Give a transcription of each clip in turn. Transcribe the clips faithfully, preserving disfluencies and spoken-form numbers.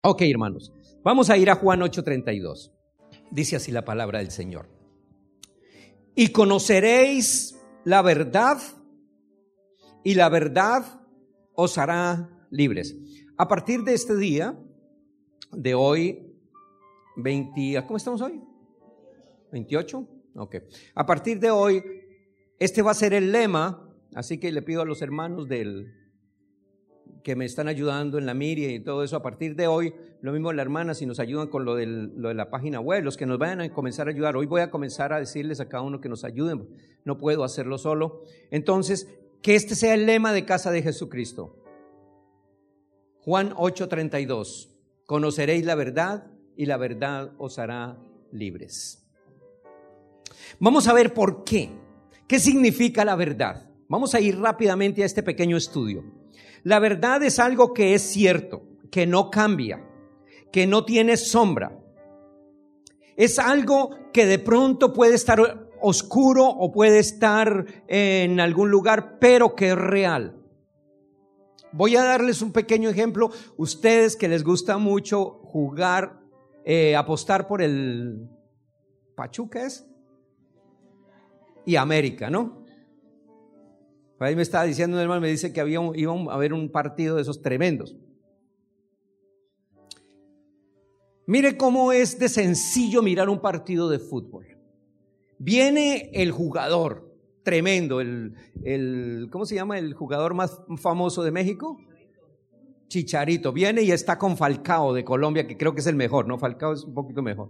Ok, hermanos, vamos a ir a Juan ocho treinta y dos. Dice así la palabra del Señor. Y conoceréis la verdad, y la verdad os hará libres. A partir de este día, de hoy, veinte, ¿cómo estamos hoy? ¿veintiocho? Ok. A partir de hoy, este va a ser el lema, así que le pido a los hermanos del que me están ayudando en la Miria y todo eso, a partir de hoy, lo mismo la hermana, si nos ayudan con lo, del, lo de la página web, los que nos vayan a comenzar a ayudar. Hoy voy a comenzar a decirles a cada uno que nos ayuden, no puedo hacerlo solo. Entonces, que este sea el lema de Casa de Jesucristo. Juan ocho treinta y dos, conoceréis la verdad y la verdad os hará libres. Vamos a ver por qué. ¿Qué significa la verdad? Vamos a ir rápidamente a este pequeño estudio. La verdad es algo que es cierto, que no cambia, que no tiene sombra. Es algo que de pronto puede estar oscuro o puede estar en algún lugar, pero que es real. Voy a darles un pequeño ejemplo. Ustedes que les gusta mucho jugar, eh, apostar por el Pachuca, ¿es? Y América, ¿no? Ahí me estaba diciendo un hermano, me dice que había un, iba a haber un partido de esos tremendos. Mire cómo es de sencillo mirar un partido de fútbol. Viene el jugador tremendo, el, el ¿cómo se llama el jugador más famoso de México? Chicharito. Viene y está con Falcao de Colombia, que creo que es el mejor, ¿no? Falcao es un poquito mejor.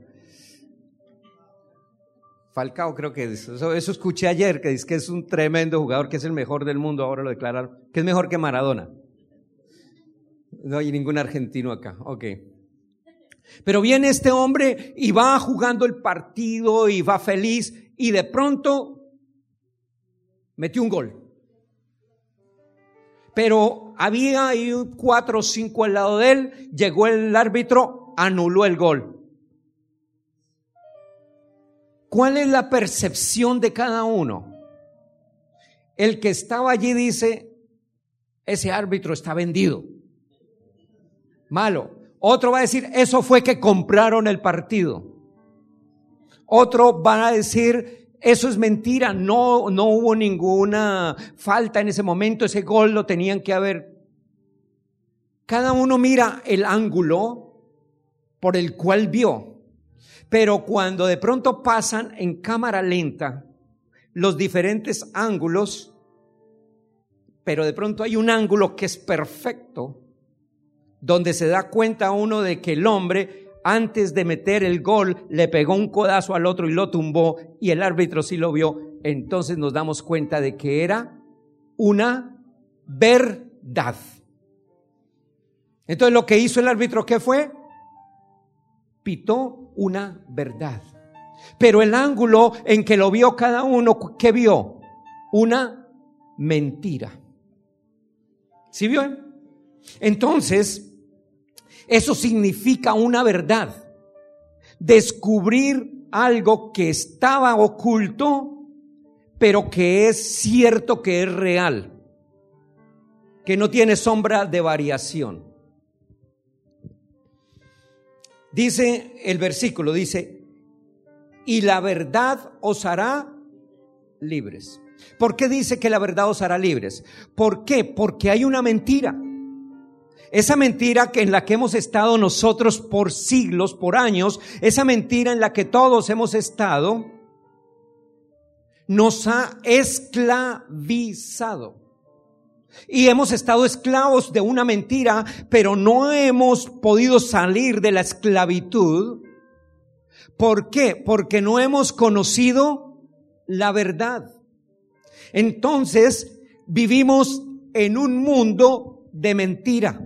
Falcao creo que es, eso, eso escuché ayer, que dice que es un tremendo jugador, que es el mejor del mundo, ahora lo declararon, que es mejor que Maradona. No hay ningún argentino acá, ok. Pero viene este hombre y va jugando el partido y va feliz y de pronto metió un gol. Pero había ahí cuatro o cinco al lado de él, llegó el árbitro, anuló el gol. ¿Cuál es la percepción de cada uno? El que estaba allí dice, ese árbitro está vendido. Malo. Otro va a decir, eso fue que compraron el partido. Otro va a decir, eso es mentira, no, no hubo ninguna falta en ese momento, ese gol lo tenían que haber. Cada uno mira el ángulo por el cual vio. Pero cuando de pronto pasan en cámara lenta los diferentes ángulos, pero de pronto hay un ángulo que es perfecto, donde se da cuenta uno de que el hombre, antes de meter el gol, le pegó un codazo al otro y lo tumbó, y el árbitro sí lo vio. Entonces nos damos cuenta de que era una verdad. Entonces lo que hizo el árbitro, ¿qué fue? Pitó una verdad. Pero el ángulo en que lo vio cada uno, ¿qué vio? Una mentira. ¿Sí vio? Entonces, eso significa una verdad. Descubrir algo que estaba oculto, pero que es cierto, que es real, que no tiene sombra de variación. Dice el versículo, dice, y la verdad os hará libres. ¿Por qué dice que la verdad os hará libres? ¿Por qué? Porque hay una mentira. Esa mentira que en la que hemos estado nosotros por siglos, por años, esa mentira en la que todos hemos estado, nos ha esclavizado. Y hemos estado esclavos de una mentira, pero no hemos podido salir de la esclavitud. ¿Por qué? Porque no hemos conocido la verdad. Entonces, vivimos en un mundo de mentira.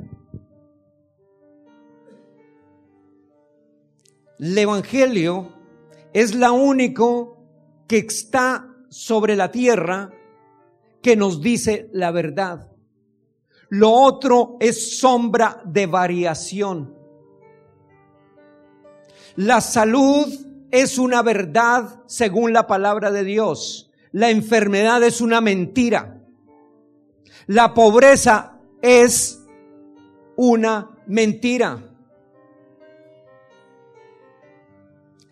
El evangelio es la único que está sobre la tierra que nos dice la verdad. Lo otro es sombra de variación. La salud es una verdad según la palabra de Dios. La enfermedad es una mentira. La pobreza es una mentira.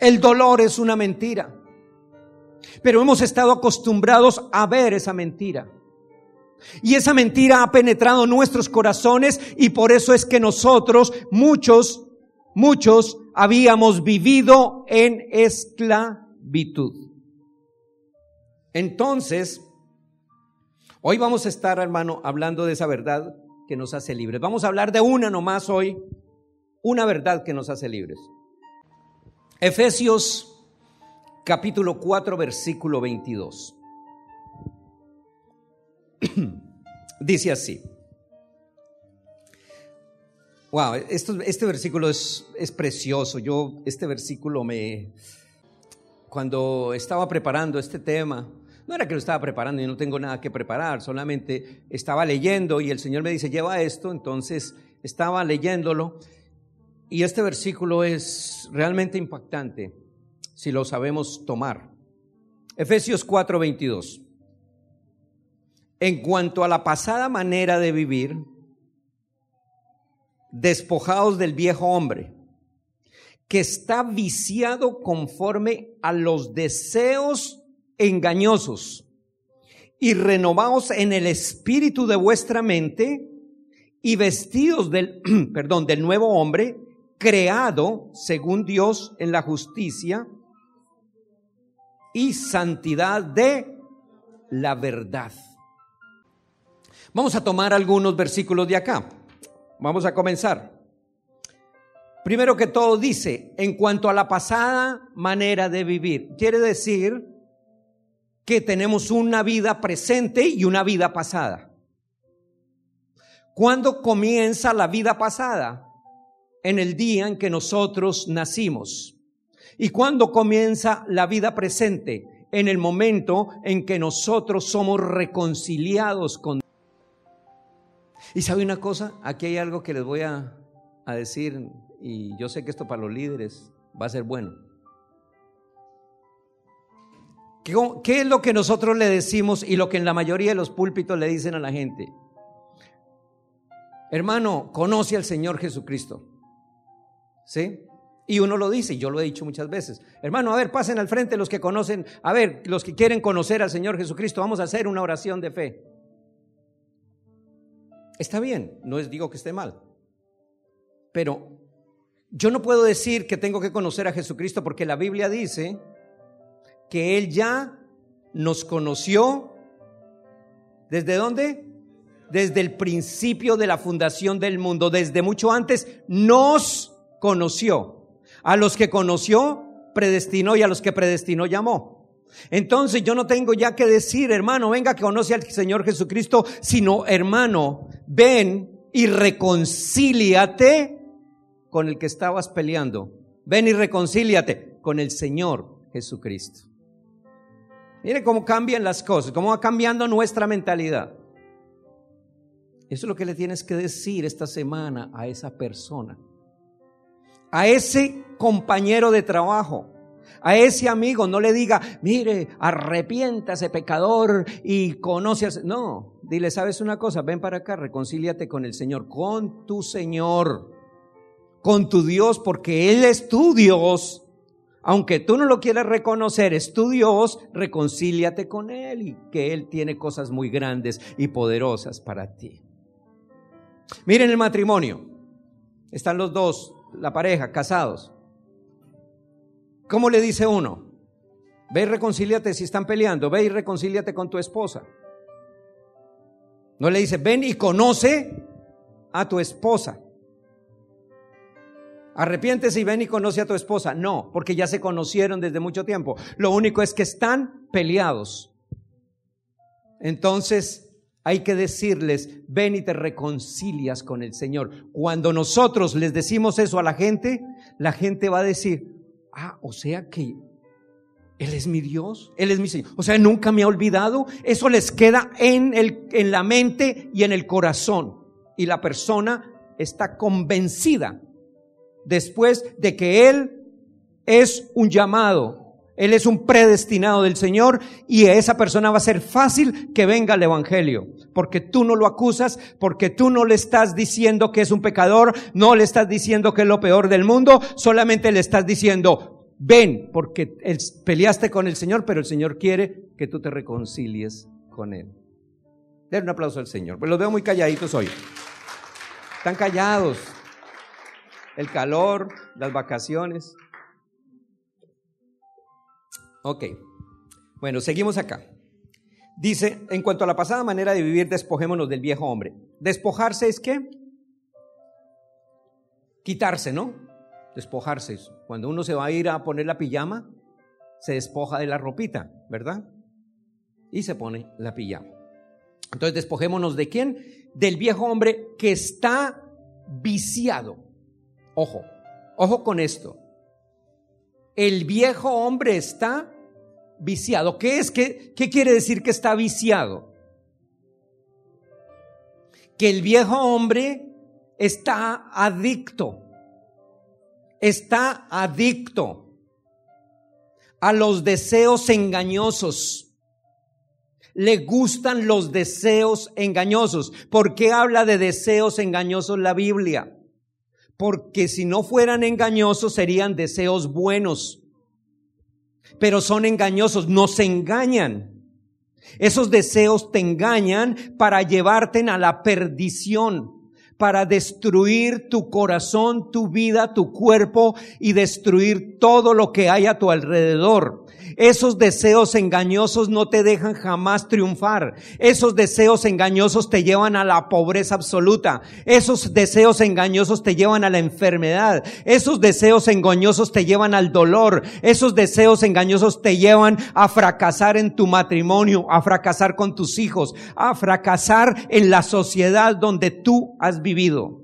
El dolor es una mentira. Pero hemos estado acostumbrados a ver esa mentira. Y esa mentira ha penetrado nuestros corazones y por eso es que nosotros, muchos, muchos, habíamos vivido en esclavitud. Entonces, hoy vamos a estar, hermano, hablando de esa verdad que nos hace libres. Vamos a hablar de una nomás hoy, una verdad que nos hace libres. Efesios capítulo cuatro, versículo veintidós. Dice así. Wow, esto, este versículo es, es precioso. Yo, este versículo me... Cuando estaba preparando este tema, no era que lo estaba preparando y no tengo nada que preparar, solamente estaba leyendo y el Señor me dice, lleva esto, entonces estaba leyéndolo y este versículo es realmente impactante si lo sabemos tomar. Efesios cuatro, veintidós. En cuanto a la pasada manera de vivir, despojaos del viejo hombre, que está viciado conforme a los deseos engañosos, y renovaos en el espíritu de vuestra mente, y vestidos del, perdón, del nuevo hombre, creado según Dios en la justicia y santidad de la verdad. Vamos a tomar algunos versículos de acá. Vamos a comenzar. Primero que todo dice, en cuanto a la pasada manera de vivir, quiere decir que tenemos una vida presente y una vida pasada. ¿Cuándo comienza la vida pasada? En el día en que nosotros nacimos. ¿Y cuándo comienza la vida presente? En el momento en que nosotros somos reconciliados con Dios. Y ¿sabe una cosa? Aquí hay algo que les voy a, a decir, y yo sé que esto para los líderes va a ser bueno. ¿Qué, ¿Qué es lo que nosotros le decimos y lo que en la mayoría de los púlpitos le dicen a la gente? Hermano, conoce al Señor Jesucristo. ¿Sí? Y uno lo dice, y yo lo he dicho muchas veces. Hermano, a ver, pasen al frente los que conocen, a ver, los que quieren conocer al Señor Jesucristo, vamos a hacer una oración de fe. Está bien, no es, digo que esté mal, pero yo no puedo decir que tengo que conocer a Jesucristo porque la Biblia dice que Él ya nos conoció. ¿Desde dónde? Desde el principio de la fundación del mundo, desde mucho antes nos conoció. A los que conoció, predestinó, y a los que predestinó, llamó. Entonces yo no tengo ya que decir, hermano, venga que conoce al Señor Jesucristo, sino, hermano, ven y reconcíliate con el que estabas peleando. Ven y reconcíliate con el Señor Jesucristo. Mire cómo cambian las cosas, cómo va cambiando nuestra mentalidad. Eso es lo que le tienes que decir esta semana a esa persona, a ese compañero de trabajo, a ese amigo. No le diga, mire, arrepiéntase pecador y conoce al... No, dile, ¿sabes una cosa? Ven para acá, reconcíliate con el Señor, con tu Señor, con tu Dios, porque Él es tu Dios. Aunque tú no lo quieras reconocer, es tu Dios, reconcíliate con Él y que Él tiene cosas muy grandes y poderosas para ti. Miren el matrimonio. Están los dos, la pareja, casados. ¿Cómo le dice uno? Ve y reconcíliate si están peleando, ve y reconcíliate con tu esposa. No le dice, ven y conoce a tu esposa. Arrepiéntese y ven y conoce a tu esposa. No, porque ya se conocieron desde mucho tiempo. Lo único es que están peleados. Entonces hay que decirles, ven y te reconcilias con el Señor. Cuando nosotros les decimos eso a la gente, la gente va a decir, ah, o sea que Él es mi Dios, Él es mi Señor. O sea, nunca me ha olvidado. Eso les queda en, el, en la mente y en el corazón. Y la persona está convencida después de que Él es un llamado, Él es un predestinado del Señor, y a esa persona va a ser fácil que venga el evangelio, porque tú no lo acusas, porque tú no le estás diciendo que es un pecador, no le estás diciendo que es lo peor del mundo, solamente le estás diciendo, ven, porque el, peleaste con el Señor, pero el Señor quiere que tú te reconcilies con Él. Den un aplauso al Señor. Pues los veo muy calladitos hoy. Están callados. El calor, las vacaciones. Ok. Bueno, seguimos acá. Dice, en cuanto a la pasada manera de vivir, despojémonos del viejo hombre. Despojarse es ¿qué? Quitarse, ¿no? Despojarse. Cuando uno se va a ir a poner la pijama, se despoja de la ropita, ¿verdad? Y se pone la pijama. Entonces, despojémonos ¿de quién? Del viejo hombre que está viciado. Ojo, ojo con esto. El viejo hombre está viciado. ¿Qué es? ¿Qué, qué quiere decir que está viciado? Que el viejo hombre está adicto. Está adicto a los deseos engañosos. Le gustan los deseos engañosos. ¿Por qué habla de deseos engañosos la Biblia? Porque si no fueran engañosos serían deseos buenos. Pero son engañosos, nos engañan. Esos deseos te engañan para llevarte a la perdición, para destruir tu corazón, tu vida, tu cuerpo y destruir todo lo que hay a tu alrededor. Esos deseos engañosos no te dejan jamás triunfar. Esos deseos engañosos te llevan a la pobreza absoluta. Esos deseos engañosos te llevan a la enfermedad. Esos deseos engañosos te llevan al dolor. Esos deseos engañosos te llevan a fracasar en tu matrimonio, a fracasar con tus hijos, a fracasar en la sociedad donde tú has vivido.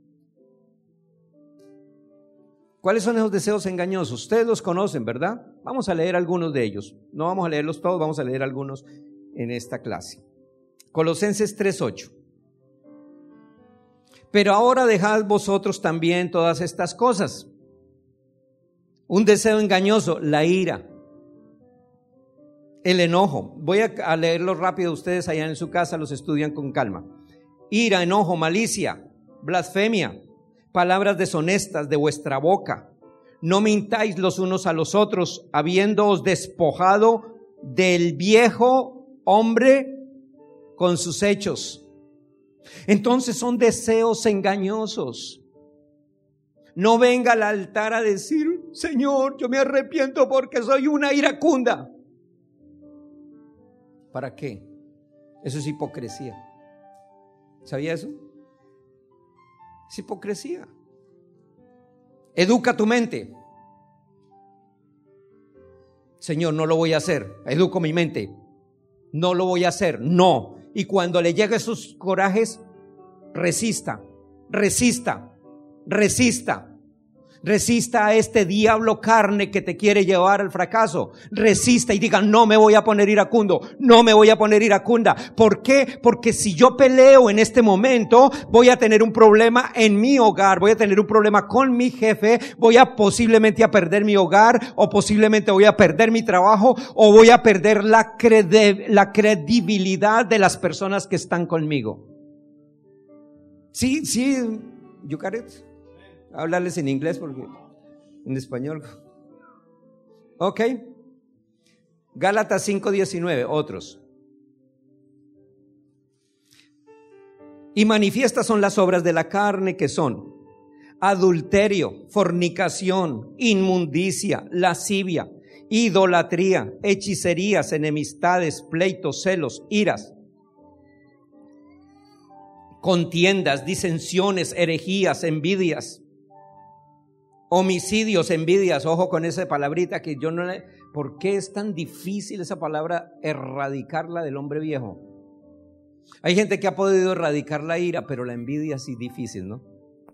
¿Cuáles son esos deseos engañosos? Ustedes los conocen, ¿verdad? Vamos a leer algunos de ellos. No vamos a leerlos todos, vamos a leer algunos en esta clase. Colosenses tres ocho. Pero ahora dejad vosotros también todas estas cosas. Un deseo engañoso, la ira, el enojo. Voy a leerlo rápido, ustedes allá en su casa los estudian con calma. Ira, enojo, malicia, blasfemia, palabras deshonestas de vuestra boca. No mintáis los unos a los otros, habiéndoos despojado del viejo hombre con sus hechos. Entonces son deseos engañosos. No venga al altar a decir, Señor, yo me arrepiento porque soy una iracunda. ¿Para qué? Eso es hipocresía. ¿Sabía eso? Es hipocresía. Educa tu mente. Señor, no lo voy a hacer. Educo mi mente. No lo voy a hacer. No. Y cuando le lleguen esos corajes, resista, resista, resista. Resista a este diablo carne que te quiere llevar al fracaso. Resista y diga, no me voy a poner iracundo, no me voy a poner iracunda. ¿Por qué? Porque si yo peleo en este momento, voy a tener un problema en mi hogar, voy a tener un problema con mi jefe, voy a posiblemente a perder mi hogar, o posiblemente voy a perder mi trabajo, o voy a perder la, credi- la credibilidad de las personas que están conmigo. Sí, sí, you got it. Hablarles en inglés porque en español. Ok. Gálatas cinco diecinueve, otros. Y manifiestas son las obras de la carne, que son adulterio, fornicación, inmundicia, lascivia, idolatría, hechicerías, enemistades, pleitos, celos, iras, contiendas, disensiones, herejías, envidias, homicidios, envidias. Ojo con esa palabrita que yo no le... ¿Por qué es tan difícil esa palabra erradicarla del hombre viejo? Hay gente que ha podido erradicar la ira, pero la envidia sí difícil, ¿no?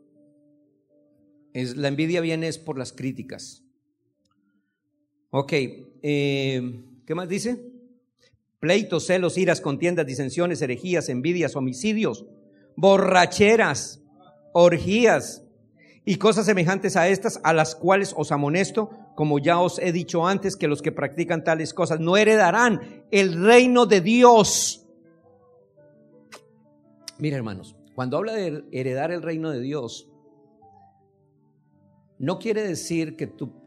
Es, la envidia viene es por las críticas. Ok, eh, ¿qué más dice? Pleitos, celos, iras, contiendas, disensiones, herejías, envidias, homicidios, borracheras, orgías y cosas semejantes a estas, a las cuales os amonesto, como ya os he dicho antes, que los que practican tales cosas no heredarán el reino de Dios. Mira, hermanos, cuando habla de heredar el reino de Dios, no quiere decir que tú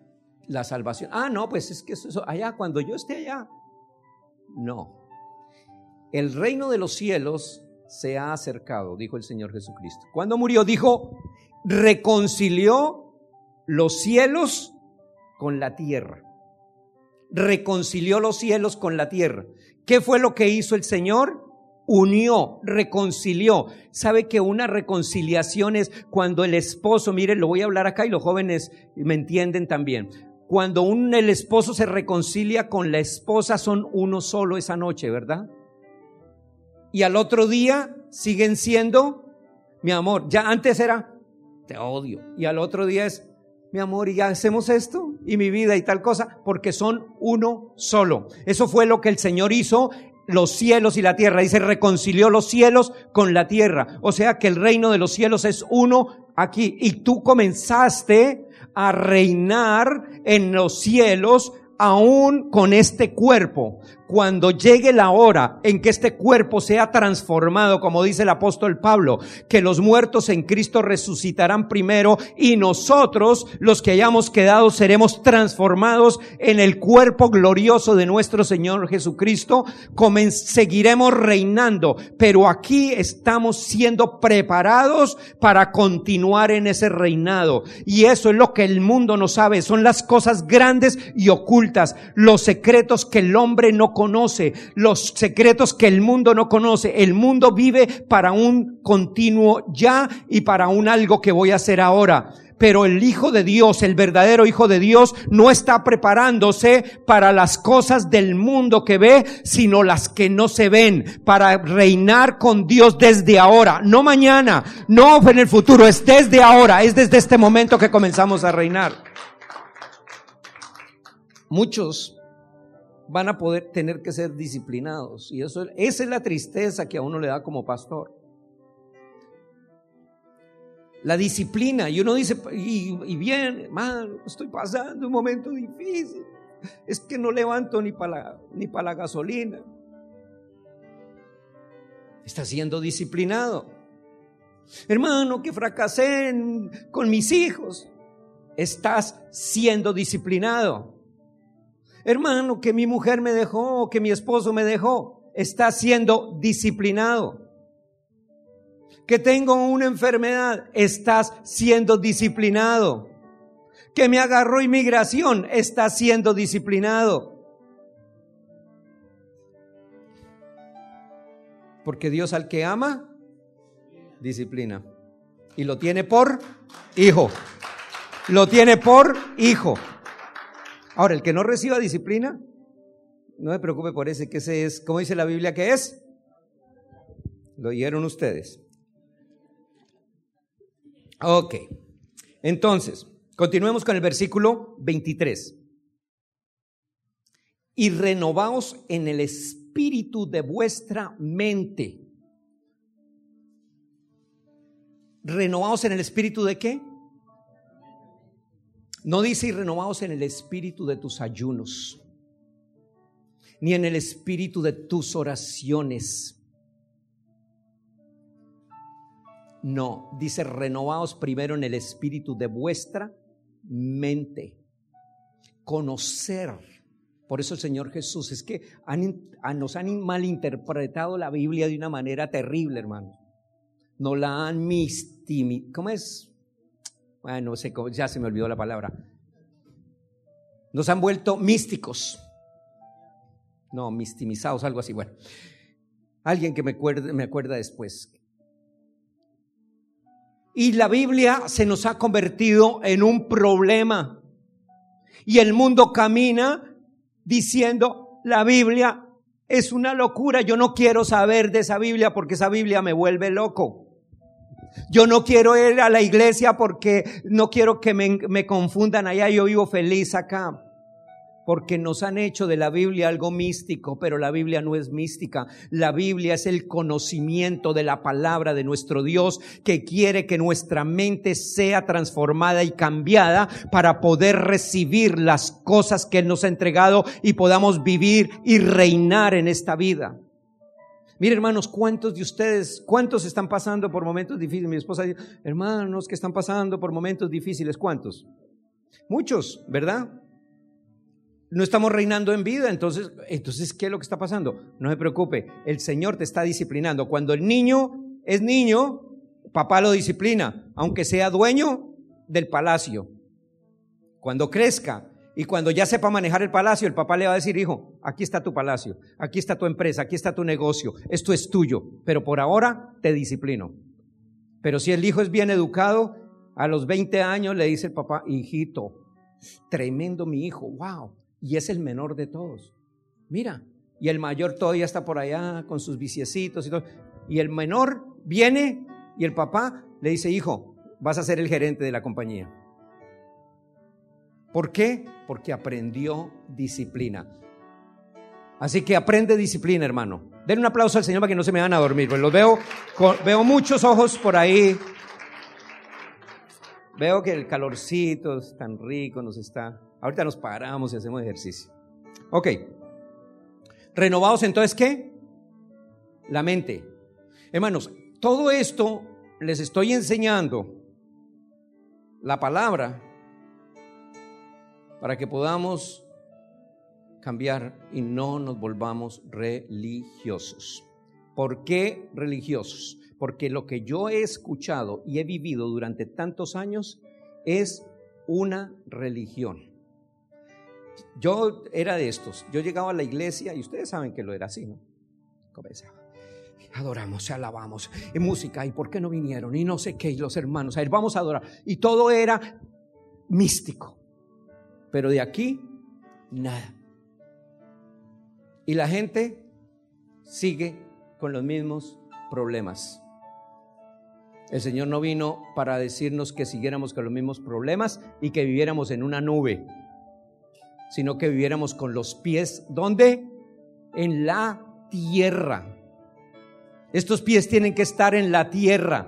la salvación. Ah, no, pues es que eso, eso allá, cuando yo esté allá. No. El reino de los cielos se ha acercado, dijo el Señor Jesucristo. Cuando murió, dijo, reconcilió los cielos con la tierra. Reconcilió los cielos con la tierra. ¿Qué fue lo que hizo el Señor? Unió, reconcilió. ¿Sabe que una reconciliación es cuando el esposo, miren, lo voy a hablar acá y los jóvenes me entienden también. Cuando un, el esposo se reconcilia con la esposa, son uno solo esa noche, ¿verdad? Y al otro día siguen siendo, mi amor, ya antes era, te odio. Y al otro día es, mi amor, y ya hacemos esto, y mi vida y tal cosa, porque son uno solo. Eso fue lo que el Señor hizo, los cielos y la tierra. Dice, reconcilió los cielos con la tierra. O sea que el reino de los cielos es uno aquí. Y tú comenzaste a reinar en los cielos aún con este cuerpo. Cuando llegue la hora en que este cuerpo sea transformado, como dice el apóstol Pablo, que los muertos en Cristo resucitarán primero y nosotros, los que hayamos quedado, seremos transformados en el cuerpo glorioso de nuestro Señor Jesucristo. Comen- seguiremos reinando, pero aquí estamos siendo preparados para continuar en ese reinado. Y eso es lo que el mundo no sabe, son las cosas grandes y ocultas, los secretos que el hombre no conoce, los secretos que el mundo no conoce. El mundo vive para un continuo ya y para un algo que voy a hacer ahora. Pero el Hijo de Dios, el verdadero Hijo de Dios, no está preparándose para las cosas del mundo que ve, sino las que no se ven, para reinar con Dios desde ahora, no mañana, no en el futuro, es desde ahora, es desde este momento que comenzamos a reinar. Muchos van a poder tener que ser disciplinados, y eso, esa es la tristeza que a uno le da como pastor. La disciplina, y uno dice, y, y bien, hermano, estoy pasando un momento difícil, es que no levanto ni para la, ni para la gasolina. Está siendo disciplinado. Hermano, que fracasé en, con mis hijos. Estás siendo disciplinado. Hermano, que mi mujer me dejó, que mi esposo me dejó. Estás siendo disciplinado. Que tengo una enfermedad, estás siendo disciplinado. Que me agarró inmigración, estás siendo disciplinado. Porque Dios al que ama, disciplina. Y lo tiene por hijo. Lo tiene por hijo. Ahora, el que no reciba disciplina, no me preocupe por ese, que ese es, ¿cómo dice la Biblia que es? Lo oyeron ustedes. Ok, entonces, continuemos con el versículo veintitrés. Y renovaos en el espíritu de vuestra mente. ¿Renovaos en el espíritu de qué? No dice y renovaos en el espíritu de tus ayunos, ni en el espíritu de tus oraciones. No, dice renovaos primero en el espíritu de vuestra mente. Conocer. Por eso el Señor Jesús, es que han, nos han malinterpretado la Biblia de una manera terrible, hermano. No la han mistimizado. ¿Cómo es? Bueno, no sé, ya se me olvidó la palabra. Nos han vuelto místicos. No, mistimizados, algo así. Bueno, alguien que me acuerde, me acuerda después. Y la Biblia se nos ha convertido en un problema. Y el mundo camina diciendo, la Biblia es una locura. Yo no quiero saber de esa Biblia porque esa Biblia me vuelve loco. Yo no quiero ir a la iglesia porque no quiero que me, me confundan allá. Yo vivo feliz acá. Porque nos han hecho de la Biblia algo místico, pero la Biblia no es mística. La Biblia es el conocimiento de la palabra de nuestro Dios, que quiere que nuestra mente sea transformada y cambiada para poder recibir las cosas que Él nos ha entregado y podamos vivir y reinar en esta vida. Mire, hermanos, ¿cuántos de ustedes, cuántos están pasando por momentos difíciles? Mi esposa dice, hermanos que están pasando por momentos difíciles, ¿cuántos? Muchos, ¿verdad? no estamos reinando en vida. Entonces, entonces, ¿qué es lo que está pasando? No se preocupe, el Señor te está disciplinando. Cuando el niño es niño, papá lo disciplina, aunque sea dueño del palacio. Cuando crezca y cuando ya sepa manejar el palacio, el papá le va a decir: hijo, aquí está tu palacio, aquí está tu empresa, aquí está tu negocio, esto es tuyo, pero por ahora te disciplino. Pero si el hijo es bien educado, a los veinte años le dice el papá: hijito, tremendo mi hijo, wow, y es el menor de todos. Mira, y el mayor todavía está por allá con sus viciecitos y todo. Y el menor viene y el papá le dice: hijo, vas a ser el gerente de la compañía. ¿Por qué? Porque aprendió disciplina. Así que aprende disciplina, hermano. Den un aplauso al Señor para que no se me van a dormir, pues los veo, veo muchos ojos por ahí. Veo que el calorcito es tan rico, nos está. Ahorita nos paramos y hacemos ejercicio. Ok. Renovados, entonces, ¿qué? La mente. Hermanos, todo esto les estoy enseñando la palabra para que podamos cambiar y no nos volvamos religiosos. ¿Por qué religiosos? Porque lo que yo he escuchado y he vivido durante tantos años es una religión. Yo era de estos, yo llegaba a la iglesia y ustedes saben que lo era así, ¿no? Comenzaba: adoramos, alabamos, y música, y por qué no vinieron, y no sé qué, y los hermanos, a ver, vamos a adorar, y todo era místico, pero de aquí, nada. Y la gente sigue con los mismos problemas. El Señor no vino para decirnos que siguiéramos con los mismos problemas y que viviéramos en una nube, sino que viviéramos con los pies, ¿dónde? En la tierra. Estos pies tienen que estar en la tierra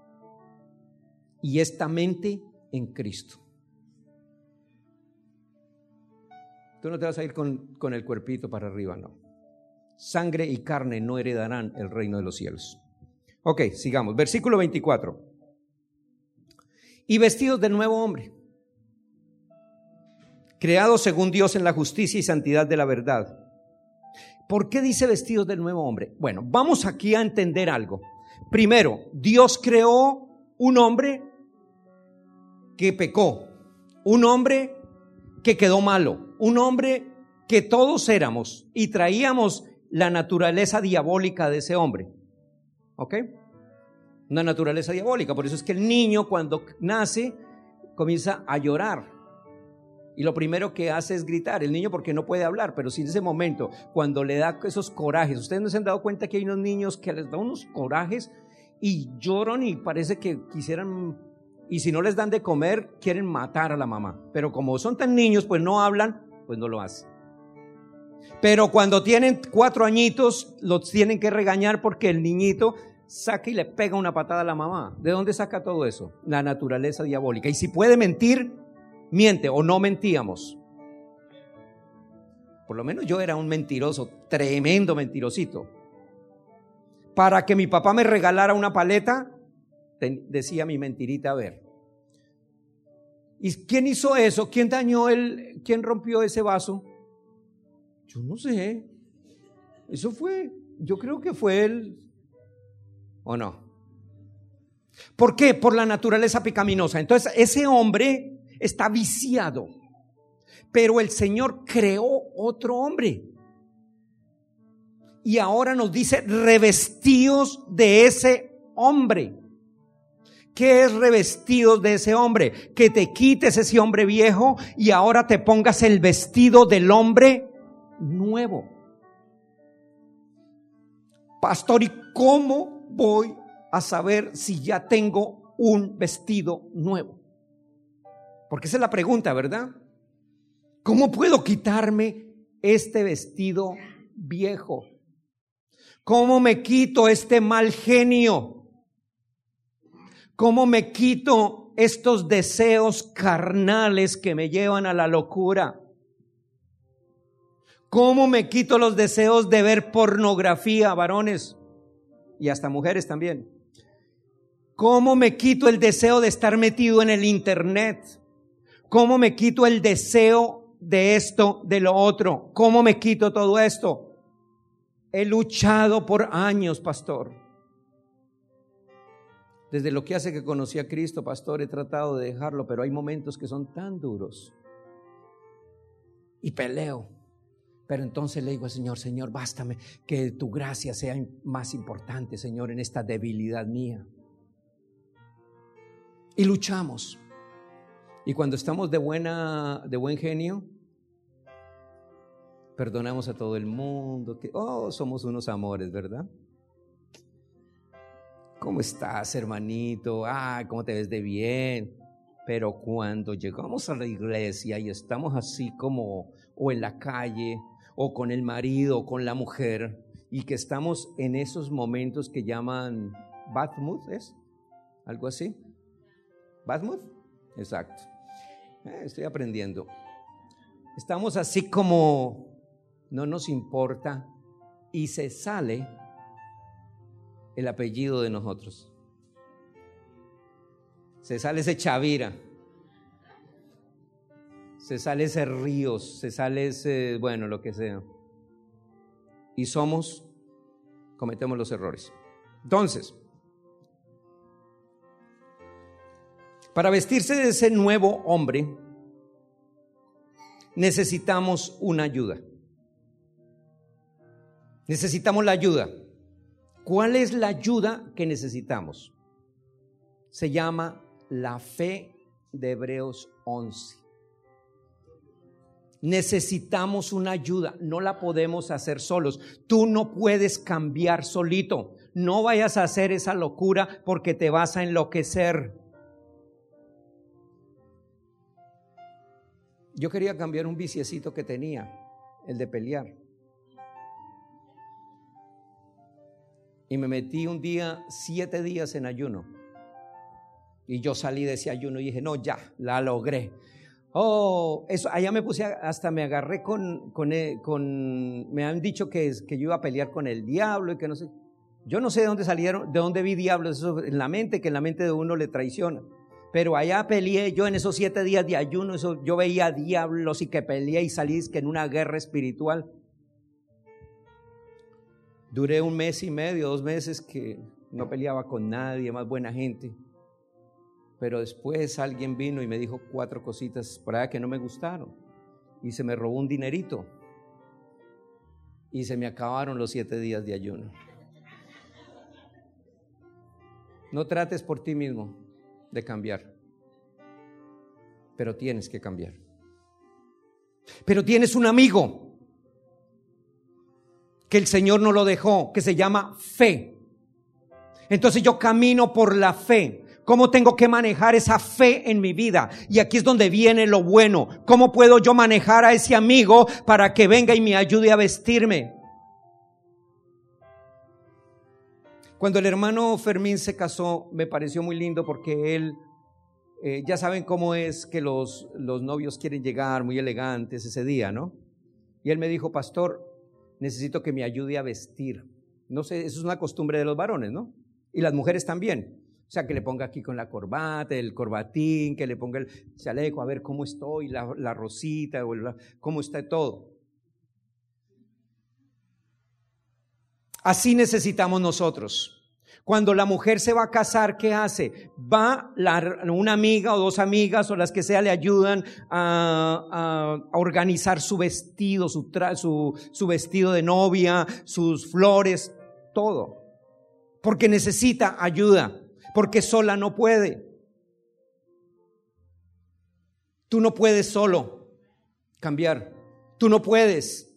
y esta mente en Cristo. Tú no te vas a ir con, con el cuerpito para arriba, no. Sangre y carne no heredarán el reino de los cielos. Ok, sigamos. Versículo veinticuatro. Y vestidos de nuevo hombre, creados según Dios en la justicia y santidad de la verdad. ¿Por qué dice vestidos del nuevo hombre? Bueno, vamos aquí a entender algo. Primero, Dios creó un hombre que pecó, un hombre que quedó malo, un hombre que todos éramos y traíamos la naturaleza diabólica de ese hombre. ¿Ok? Una naturaleza diabólica. Por eso es que el niño, cuando nace, comienza a llorar. Y lo primero que hace es gritar. El niño, porque no puede hablar, pero sí en ese momento, cuando le da esos corajes. Ustedes no se han dado cuenta que hay unos niños que les dan unos corajes y lloran y parece que quisieran, y si no les dan de comer, quieren matar a la mamá. Pero como son tan niños, pues no hablan, pues no lo hacen. Pero cuando tienen cuatro añitos, los tienen que regañar porque el niñito saca y le pega una patada a la mamá. ¿De dónde saca todo eso? La naturaleza diabólica. Y si puede mentir, miente, o no mentíamos. Por lo menos yo era un mentiroso, tremendo mentirosito. Para que mi papá me regalara una paleta, decía mi mentirita: a ver. ¿Y quién hizo eso? ¿Quién dañó el, quién rompió ese vaso? Yo no sé. Eso fue, yo creo que fue él. ¿O no? ¿Por qué? Por la naturaleza pecaminosa. Entonces ese hombre está viciado, pero el Señor creó otro hombre y ahora nos dice: revestidos de ese hombre. ¿Qué es revestidos de ese hombre? Que te quites ese hombre viejo y ahora te pongas el vestido del hombre nuevo. Pastor, ¿y cómo voy a saber si ya tengo un vestido nuevo? Porque esa es la pregunta, ¿verdad? ¿Cómo puedo quitarme este vestido viejo? ¿Cómo me quito este mal genio? ¿Cómo me quito estos deseos carnales que me llevan a la locura? ¿Cómo me quito los deseos de ver pornografía, varones? Y hasta mujeres también. ¿Cómo me quito el deseo de estar metido en el internet? ¿Cómo me quito el deseo de esto, de lo otro. ¿Cómo me quito todo esto? He luchado por años, pastor. Desde lo que hace que conocí a Cristo, pastor, he tratado de dejarlo, pero hay momentos que son tan duros. Y peleo. Pero entonces le digo al Señor, Señor, bástame, que tu gracia sea más importante, Señor, en esta debilidad mía. Y luchamos. Y cuando estamos de buena, de buen genio, perdonamos a todo el mundo, que oh, somos unos amores, ¿verdad? ¿Cómo estás, hermanito? Ah, ¿cómo te ves de bien? Pero cuando llegamos a la iglesia y estamos así como, o en la calle, o con el marido, o con la mujer, y que estamos en esos momentos que llaman bad mood, ¿es? ¿Algo así? ¿Bad mood? Exacto. Eh, estoy aprendiendo. Estamos así como no nos importa y se sale el apellido de nosotros. Se sale ese Chavira. Se sale ese Ríos, se sale ese, bueno, lo que sea. Y somos, cometemos los errores. Entonces, para vestirse de ese nuevo hombre, necesitamos una ayuda. Necesitamos la ayuda. ¿Cuál es la ayuda que necesitamos? Se llama la fe de Hebreos once. Necesitamos una ayuda, no la podemos hacer solos. Tú no puedes cambiar solito. No vayas a hacer esa locura porque te vas a enloquecer. Yo quería cambiar un viciecito que tenía, el de pelear. Y me metí un día, siete días en ayuno. Y yo salí de ese ayuno y dije, no, ya, la logré. Oh, eso, allá me puse, hasta me agarré con, con, con me han dicho que, que yo iba a pelear con el diablo y que no sé. Yo no sé de dónde salieron, de dónde vi diablos, eso en la mente, que en la mente de uno le traiciona. Pero allá peleé yo en esos siete días de ayuno, eso, yo veía diablos y que peleé y salí que en una guerra espiritual. Duré un mes y medio, dos meses que no peleaba con nadie, más buena gente. Pero después alguien vino y me dijo cuatro cositas por allá que no me gustaron. Y se me robó un dinerito. Y se me acabaron los siete días de ayuno. No trates por ti mismo de cambiar. Pero tienes que cambiar. Pero tienes un amigo que el Señor no lo dejó, que se llama fe. Entonces yo camino por la fe. ¿Cómo tengo que manejar esa fe en mi vida? Y aquí es donde viene lo bueno. ¿Cómo puedo yo manejar a ese amigo para que venga y me ayude a vestirme? Cuando el hermano Fermín se casó, me pareció muy lindo porque él, eh, ya saben cómo es que los, los novios quieren llegar muy elegantes ese día, ¿no? Y él me dijo, pastor, necesito que me ayude a vestir. No sé, eso es una costumbre de los varones, ¿no? Y las mujeres también. O sea, que le ponga aquí con la corbata, el corbatín, que le ponga el chaleco, a ver cómo estoy, la, la rosita, o la, cómo está todo. Así necesitamos nosotros. Cuando la mujer se va a casar, ¿qué hace? Va la, una amiga o dos amigas o las que sea le ayudan a, a, a organizar su vestido, su, tra, su, su vestido de novia, sus flores, todo. Porque necesita ayuda. Porque sola no puede. Tú no puedes solo cambiar. Tú no puedes.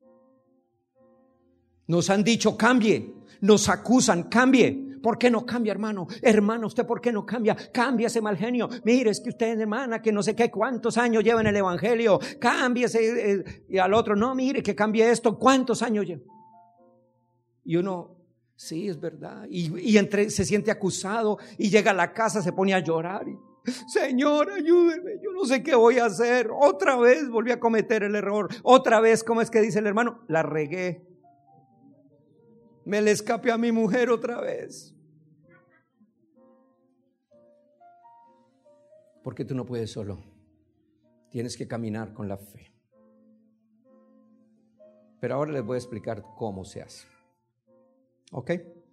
Nos han dicho cambie. Nos acusan cambie. ¿Por qué no cambia, hermano? Hermano, ¿usted por qué no cambia? Cambia ese mal genio. Mire, es que usted, hermana, que no sé qué, cuántos años lleva en el evangelio. Cámbiese. Eh, y al otro, no, mire, que cambie esto. ¿Cuántos años lleva? Y uno... Sí, es verdad. Y, y entre, se siente acusado y llega a la casa, se pone a llorar. Y, Señor, ayúdeme, yo no sé qué voy a hacer. Otra vez volví a cometer el error. Otra vez, ¿cómo es que dice el hermano? La regué. Me le escapé a mi mujer otra vez. Porque tú no puedes solo. Tienes que caminar con la fe. Pero ahora les voy a explicar cómo se hace. ¿Ok?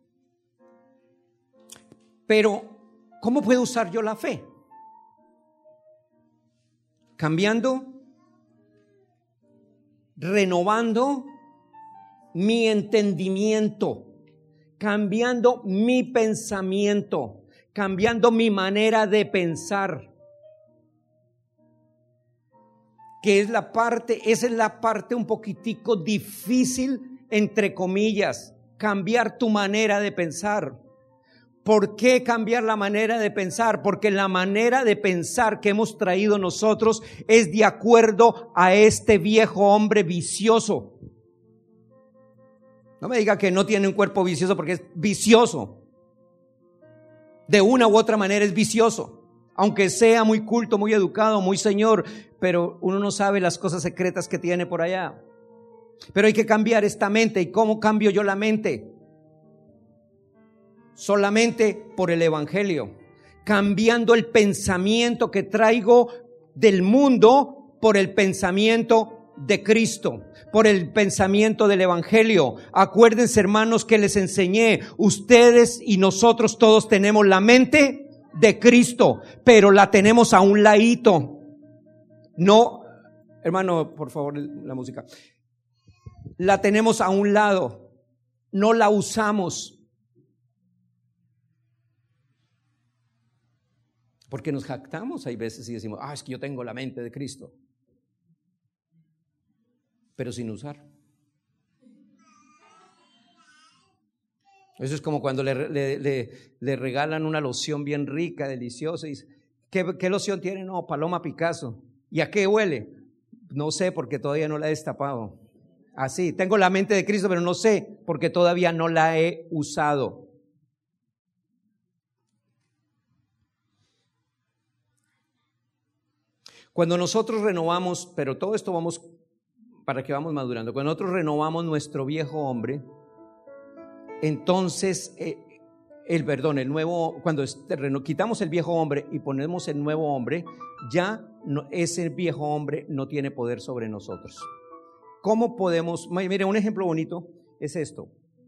Pero, ¿cómo puedo usar yo la fe? Cambiando, renovando mi entendimiento, cambiando mi pensamiento, cambiando mi manera de pensar. Que es la parte, esa es la parte un poquitico difícil, entre comillas, cambiar tu manera de pensar. ¿Por qué cambiar la manera de pensar? Porque la manera de pensar que hemos traído nosotros es de acuerdo a este viejo hombre vicioso. No me diga que no tiene un cuerpo vicioso, porque es vicioso. De una u otra manera es vicioso. Aunque sea muy culto, muy educado, muy señor, pero uno no sabe las cosas secretas que tiene por allá. Pero hay que cambiar esta mente. ¿Y cómo cambio yo la mente? Solamente por el evangelio, cambiando el pensamiento que traigo del mundo por el pensamiento de Cristo, por el pensamiento del evangelio. Acuérdense, hermanos, que les enseñé, ustedes y nosotros todos tenemos la mente de Cristo, pero la tenemos a un ladito. No, hermano, por favor, la música. La tenemos a un lado, no la usamos. Porque nos jactamos hay veces y decimos, ah, es que yo tengo la mente de Cristo. Pero sin usar. Eso es como cuando le, le, le, le regalan una loción bien rica, deliciosa. Y dice, ¿qué, ¿qué loción tiene? No, Paloma Picasso. ¿Y a qué huele? No sé, porque todavía no la he destapado. Así, tengo la mente de Cristo, pero no sé, porque todavía no la he usado. Cuando nosotros renovamos, pero todo esto vamos para que vamos madurando, cuando nosotros renovamos nuestro viejo hombre, entonces eh, el perdón, el nuevo, cuando este, quitamos el viejo hombre y ponemos el nuevo hombre, ya no, ese viejo hombre no tiene poder sobre nosotros. ¿Cómo podemos? Mire, un ejemplo bonito es esto.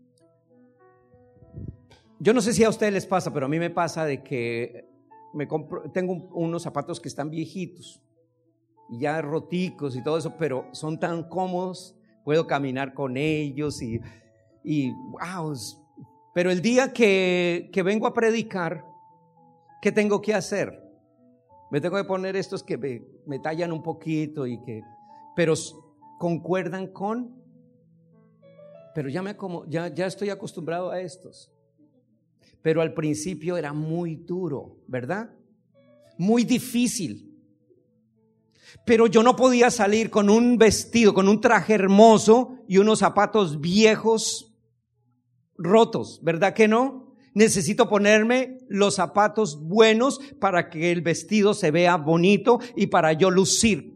Yo no sé si a ustedes les pasa, pero a mí me pasa de que me compro, tengo unos zapatos que están viejitos, ya roticos y todo eso, pero son tan cómodos, puedo caminar con ellos y, y wow. Pero el día que, que vengo a predicar, ¿qué tengo que hacer? Me tengo que poner estos que me, me tallan un poquito y que, pero concuerdan con, pero ya me como, ya, ya estoy acostumbrado a estos. Pero al principio era muy duro, ¿verdad? Muy difícil. Pero yo no podía salir con un vestido, con un traje hermoso y unos zapatos viejos rotos, ¿verdad que no? Necesito ponerme los zapatos buenos para que el vestido se vea bonito y para yo lucir.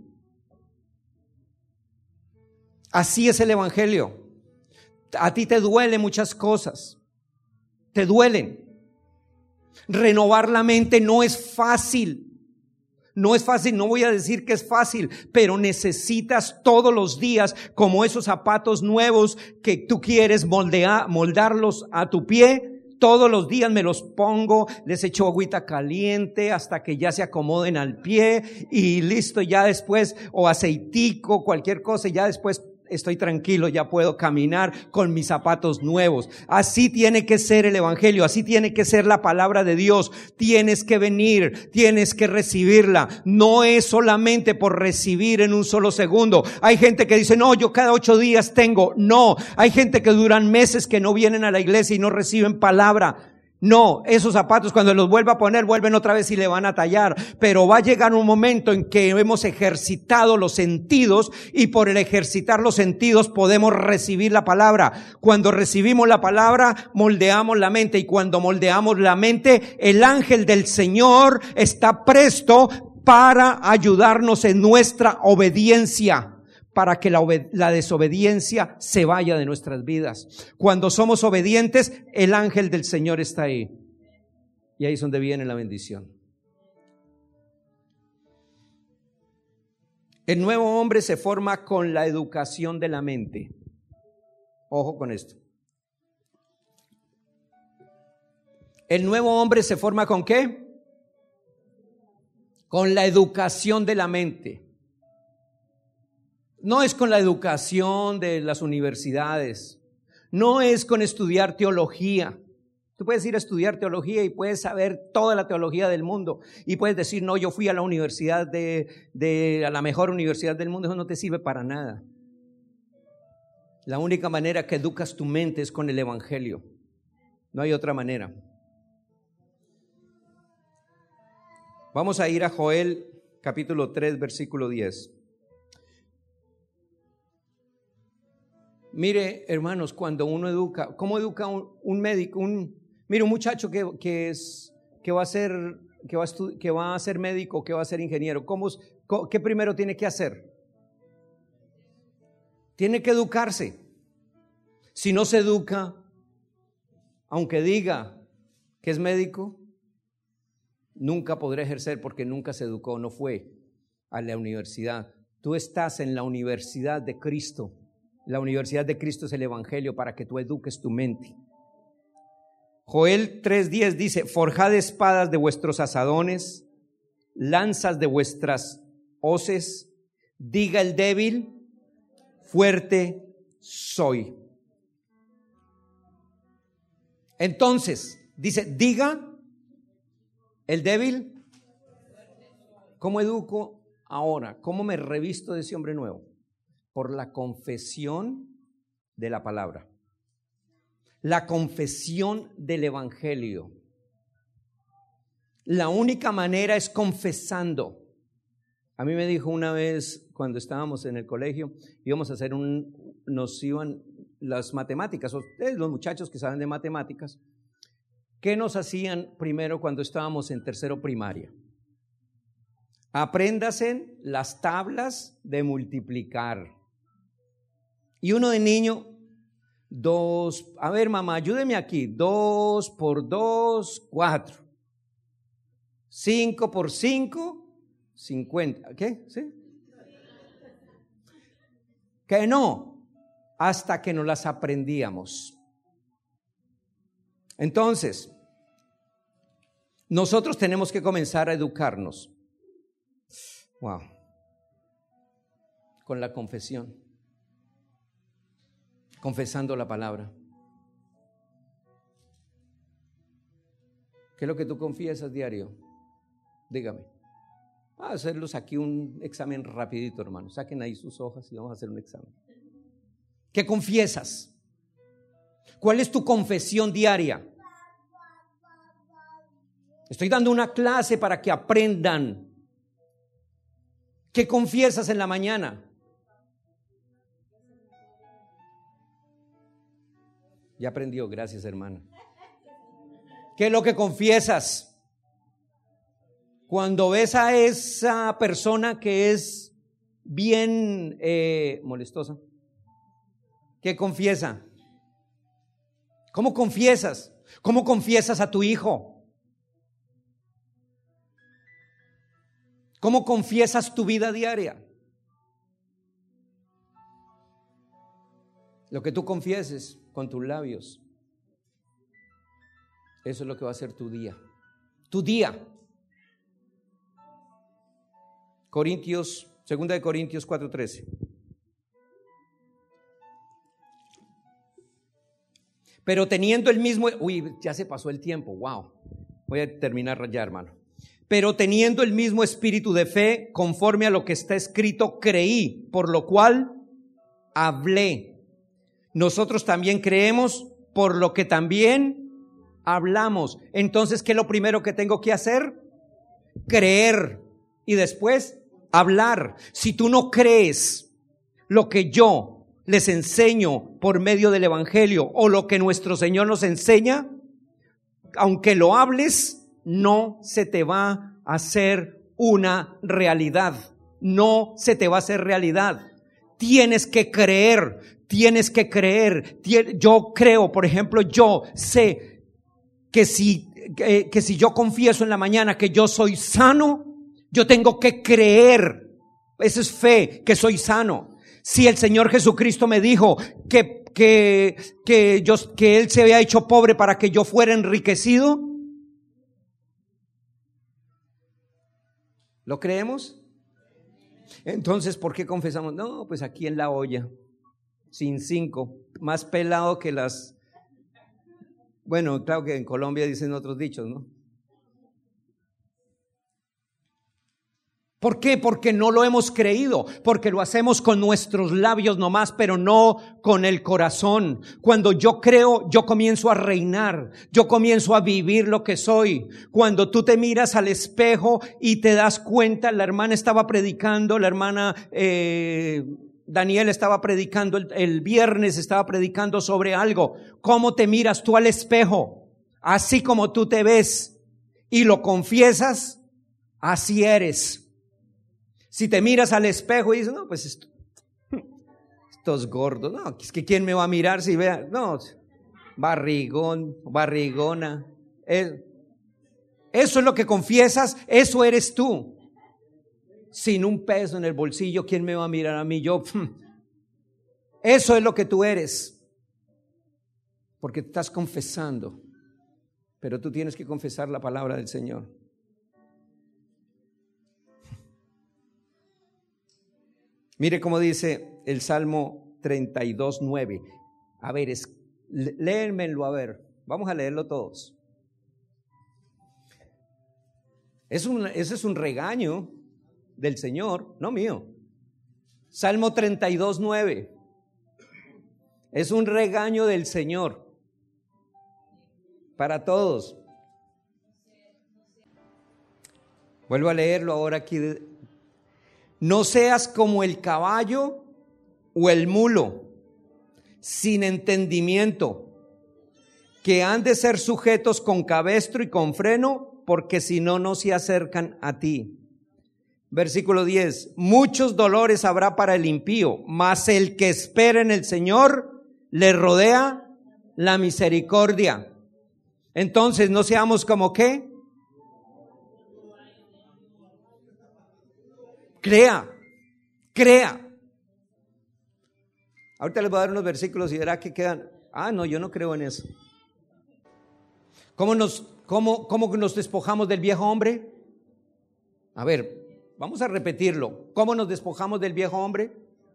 Así es el evangelio. A ti te duelen muchas cosas. Te duelen. Renovar la mente no es fácil. No es fácil, no voy a decir que es fácil, pero necesitas todos los días, como esos zapatos nuevos que tú quieres moldear, moldarlos a tu pie. Todos los días me los pongo, les echo agüita caliente hasta que ya se acomoden al pie y listo, ya después, o aceitico, cualquier cosa, y ya después estoy tranquilo, ya puedo caminar con mis zapatos nuevos. Así tiene que ser el evangelio, así tiene que ser la palabra de Dios. Tienes que venir, tienes que recibirla. No es solamente por recibir en un solo segundo. Hay gente que dice, no, yo cada ocho días tengo. No, hay gente que duran meses que no vienen a la iglesia y no reciben palabra. No, esos zapatos cuando los vuelva a poner, vuelven otra vez y le van a tallar. Pero va a llegar un momento en que hemos ejercitado los sentidos y por el ejercitar los sentidos podemos recibir la palabra. Cuando recibimos la palabra, moldeamos la mente y cuando moldeamos la mente, el ángel del Señor está presto para ayudarnos en nuestra obediencia, para que la, obed- la desobediencia se vaya de nuestras vidas. Cuando somos obedientes, el ángel del Señor está ahí. Y ahí es donde viene la bendición. El nuevo hombre se forma con la educación de la mente. Ojo con esto. El nuevo hombre se forma ¿con qué? Con la educación de la mente. No es con la educación de las universidades. No es con estudiar teología. Tú puedes ir a estudiar teología y puedes saber toda la teología del mundo. Y puedes decir, no, yo fui a la universidad de, de a la mejor universidad del mundo. Eso no te sirve para nada. La única manera que educas tu mente es con el evangelio. No hay otra manera. Vamos a ir a Joel capítulo tres, versículo diez. Mire, hermanos, cuando uno educa, ¿cómo educa un, un médico? Un, mire, un muchacho que, que, es, que, va a ser, que, va a estu, que va a ser médico, que va a ser ingeniero, ¿cómo, ¿qué primero tiene que hacer? Tiene que educarse. Si no se educa, aunque diga que es médico, nunca podrá ejercer porque nunca se educó, no fue a la universidad. Tú estás en la universidad de Cristo. La universidad de Cristo es el evangelio para que tú eduques tu mente. Joel tres diez dice, forjad espadas de vuestros asadones, lanzas de vuestras hoces, diga el débil, fuerte soy. Entonces, dice, diga el débil, ¿cómo educo ahora? ¿Cómo me revisto de ese hombre nuevo? Por la confesión de la palabra. La confesión del evangelio. La única manera es confesando. A mí me dijo una vez cuando estábamos en el colegio, íbamos a hacer un, nos iban las matemáticas, ustedes los muchachos que saben de matemáticas, ¿qué nos hacían primero cuando estábamos en tercero primaria? Apréndase las tablas de multiplicar. Y uno de niño, dos, a ver mamá, ayúdeme aquí, dos por dos, cuatro. Cinco por cinco, cincuenta. ¿Qué? ¿Sí? Que no, hasta que nos las aprendíamos. Entonces, nosotros tenemos que comenzar a educarnos. Wow. Con la confesión. Confesando la palabra. ¿Qué es lo que tú confiesas diario? Dígame. Vamos a hacerlos aquí un examen rapidito, hermano. Saquen ahí sus hojas y vamos a hacer un examen. ¿Qué confiesas? ¿Cuál es tu confesión diaria? Estoy dando una clase para que aprendan. ¿Qué confiesas en la mañana? Ya aprendió, gracias hermana. ¿Qué es lo que confiesas? Cuando ves a esa persona que es bien eh, molestosa, ¿qué confiesa? ¿Cómo confiesas? ¿Cómo confiesas a tu hijo? ¿Cómo confiesas tu vida diaria? Lo que tú confieses con tus labios, eso es lo que va a ser tu día. Tu día. Corintios, segunda de Corintios cuatro trece. Pero teniendo el mismo, uy, ya se pasó el tiempo, wow. Voy a terminar ya, hermano. Pero teniendo el mismo espíritu de fe, conforme a lo que está escrito, creí, por lo cual hablé. Nosotros también creemos, por lo que también hablamos. Entonces, ¿qué es lo primero que tengo que hacer? Creer y después hablar. Si tú no crees lo que yo les enseño por medio del evangelio o lo que nuestro Señor nos enseña, aunque lo hables, no se te va a hacer una realidad. No se te va a hacer realidad. Tienes que creer. Tienes que creer. Yo creo, por ejemplo, yo sé que si, que, que si yo confieso en la mañana que yo soy sano, yo tengo que creer. Esa es fe, que soy sano. Si el Señor Jesucristo me dijo que que, que, yo, que Él se había hecho pobre para que yo fuera enriquecido? ¿Lo creemos? Entonces, ¿por qué confesamos? No, pues aquí en la olla, sin cinco, más pelado que las... Bueno, claro que en Colombia dicen otros dichos, ¿no? ¿Por qué? Porque no lo hemos creído, porque lo hacemos con nuestros labios nomás, pero no con el corazón. Cuando yo creo, yo comienzo a reinar, yo comienzo a vivir lo que soy. Cuando tú te miras al espejo y te das cuenta, la hermana estaba predicando, la hermana eh, Daniel estaba predicando, el, el viernes estaba predicando sobre algo. ¿Cómo te miras tú al espejo? Así como tú te ves y lo confiesas, así eres. Si te miras al espejo y dices, no, pues esto, estos gordos, no, es que ¿quién me va a mirar si vea? No, barrigón, barrigona. Eso es lo que confiesas, eso eres tú. Sin un peso en el bolsillo, ¿quién me va a mirar a mí? Yo, eso es lo que tú eres. Porque estás confesando, pero tú tienes que confesar la palabra del Señor. Mire cómo dice el Salmo treinta y dos, nueve. A ver, es, léenmelo, a ver. Vamos a leerlo todos. Es un, ese es un regaño del Señor, no mío. Salmo treinta y dos, nueve. Es un regaño del Señor para todos. Vuelvo a leerlo ahora aquí. No seas como el caballo o el mulo, sin entendimiento, que han de ser sujetos con cabestro y con freno, porque si no, no se acercan a ti. Versículo diez, muchos dolores habrá para el impío, mas el que espera en el Señor le rodea la misericordia. Entonces, no seamos como ¿qué? Crea, crea. Ahorita les voy a dar unos versículos y verá que quedan. Ah, no, yo no creo en eso. ¿Cómo nos, cómo, cómo nos despojamos del viejo hombre? A ver, vamos a repetirlo. ¿Cómo nos despojamos del viejo hombre?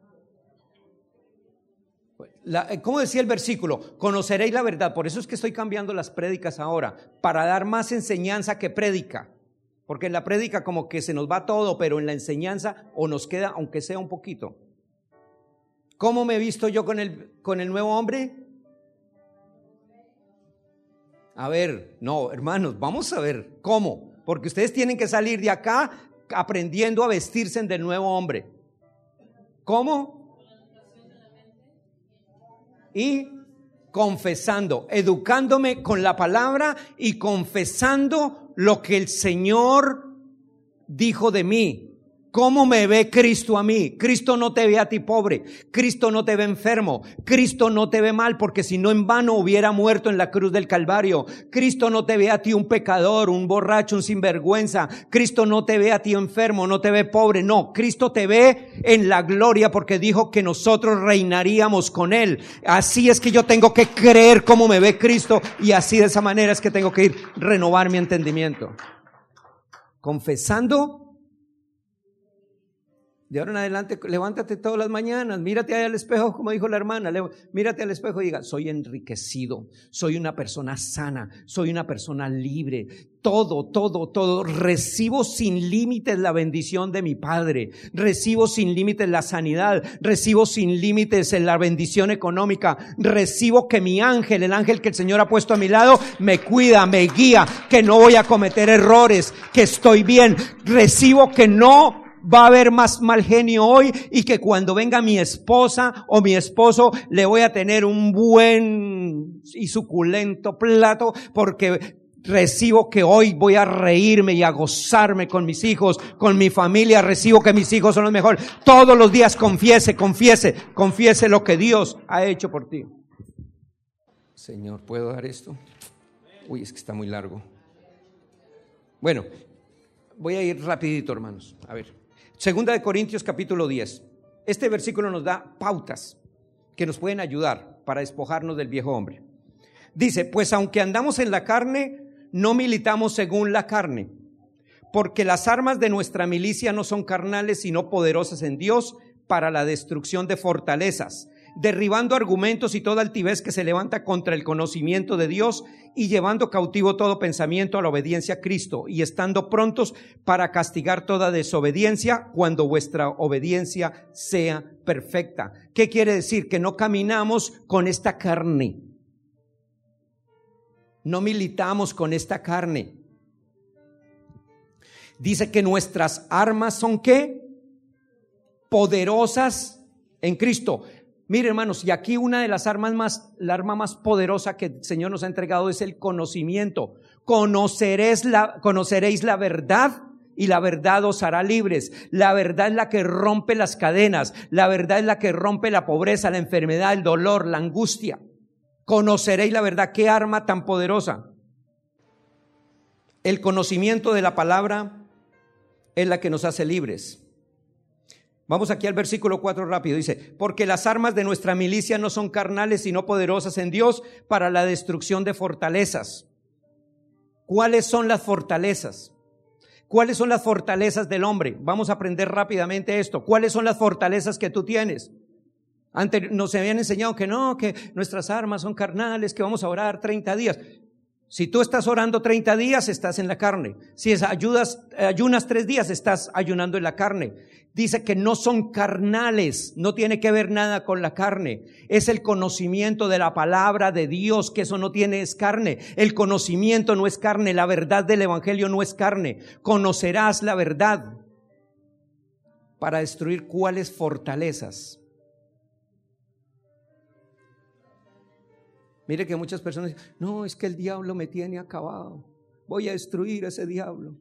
La, ¿Cómo decía el versículo? Conoceréis la verdad. Por eso es que estoy cambiando las prédicas ahora, para dar más enseñanza que prédica. Porque en la prédica como que se nos va todo, pero en la enseñanza o nos queda, aunque sea un poquito. ¿Cómo me he visto yo con el, con el nuevo hombre? A ver, no, hermanos, vamos a ver cómo. Porque ustedes tienen que salir de acá aprendiendo a vestirse del nuevo hombre. ¿Cómo? Y confesando, educándome con la palabra y confesando lo que el Señor dijo de mí. ¿Cómo me ve Cristo a mí? Cristo no te ve a ti pobre, Cristo no te ve enfermo, Cristo no te ve mal, porque si no en vano hubiera muerto en la cruz del Calvario. Cristo no te ve a ti un pecador, un borracho, un sinvergüenza. Cristo no te ve a ti enfermo, no te ve pobre, no. Cristo te ve en la gloria porque dijo que nosotros reinaríamos con Él. Así es que yo tengo que creer cómo me ve Cristo y así de esa manera es que tengo que ir renovar mi entendimiento. Confesando. De ahora en adelante, levántate todas las mañanas, mírate ahí al espejo, como dijo la hermana, mírate al espejo y diga, soy enriquecido, soy una persona sana, soy una persona libre, todo, todo, todo, recibo sin límites la bendición de mi Padre, recibo sin límites la sanidad, recibo sin límites la bendición económica, recibo que mi ángel, el ángel que el Señor ha puesto a mi lado, me cuida, me guía, que no voy a cometer errores, que estoy bien, recibo que no va a haber más mal genio hoy y que cuando venga mi esposa o mi esposo le voy a tener un buen y suculento plato porque recibo que hoy voy a reírme y a gozarme con mis hijos, con mi familia. Recibo que mis hijos son los mejores. Todos los días confiese, confiese, confiese lo que Dios ha hecho por ti. Señor, ¿puedo dar esto? Uy, es que está muy largo. Bueno, voy a ir rapidito, hermanos. A ver. Segunda de Corintios capítulo diez. Este versículo nos da pautas que nos pueden ayudar para despojarnos del viejo hombre. Dice, pues aunque andamos en la carne, no militamos según la carne, porque las armas de nuestra milicia no son carnales, sino poderosas en Dios para la destrucción de fortalezas, derribando argumentos y toda altivez que se levanta contra el conocimiento de Dios y llevando cautivo todo pensamiento a la obediencia a Cristo, y estando prontos para castigar toda desobediencia cuando vuestra obediencia sea perfecta. ¿Qué quiere decir? Que no caminamos con esta carne. No militamos con esta carne. Dice que nuestras armas son ¿qué? Poderosas en Cristo. Mire, hermanos, y aquí una de las armas más, la arma más poderosa que el Señor nos ha entregado es el conocimiento. Conoceréis la, conoceréis la verdad y la verdad os hará libres. La verdad es la que rompe las cadenas. La verdad es la que rompe la pobreza, la enfermedad, el dolor, la angustia. Conoceréis la verdad. ¿Qué arma tan poderosa? El conocimiento de la palabra es la que nos hace libres. Vamos aquí al versículo cuatro rápido. Dice, porque las armas de nuestra milicia no son carnales, sino poderosas en Dios para la destrucción de fortalezas. ¿Cuáles son las fortalezas? ¿Cuáles son las fortalezas del hombre? Vamos a aprender rápidamente esto. ¿Cuáles son las fortalezas que tú tienes? Antes nos habían enseñado que no, que nuestras armas son carnales, que vamos a orar treinta días. Si tú estás orando treinta días, estás en la carne. Si ayudas, ayunas tres días, estás ayunando en la carne. Dice que no son carnales, no tiene que ver nada con la carne. Es el conocimiento de la palabra de Dios, que eso no tiene, es carne. El conocimiento no es carne, la verdad del evangelio no es carne. Conocerás la verdad para destruir cuáles fortalezas. Mire que muchas personas dicen, no, es que el diablo me tiene acabado, voy a destruir a ese diablo.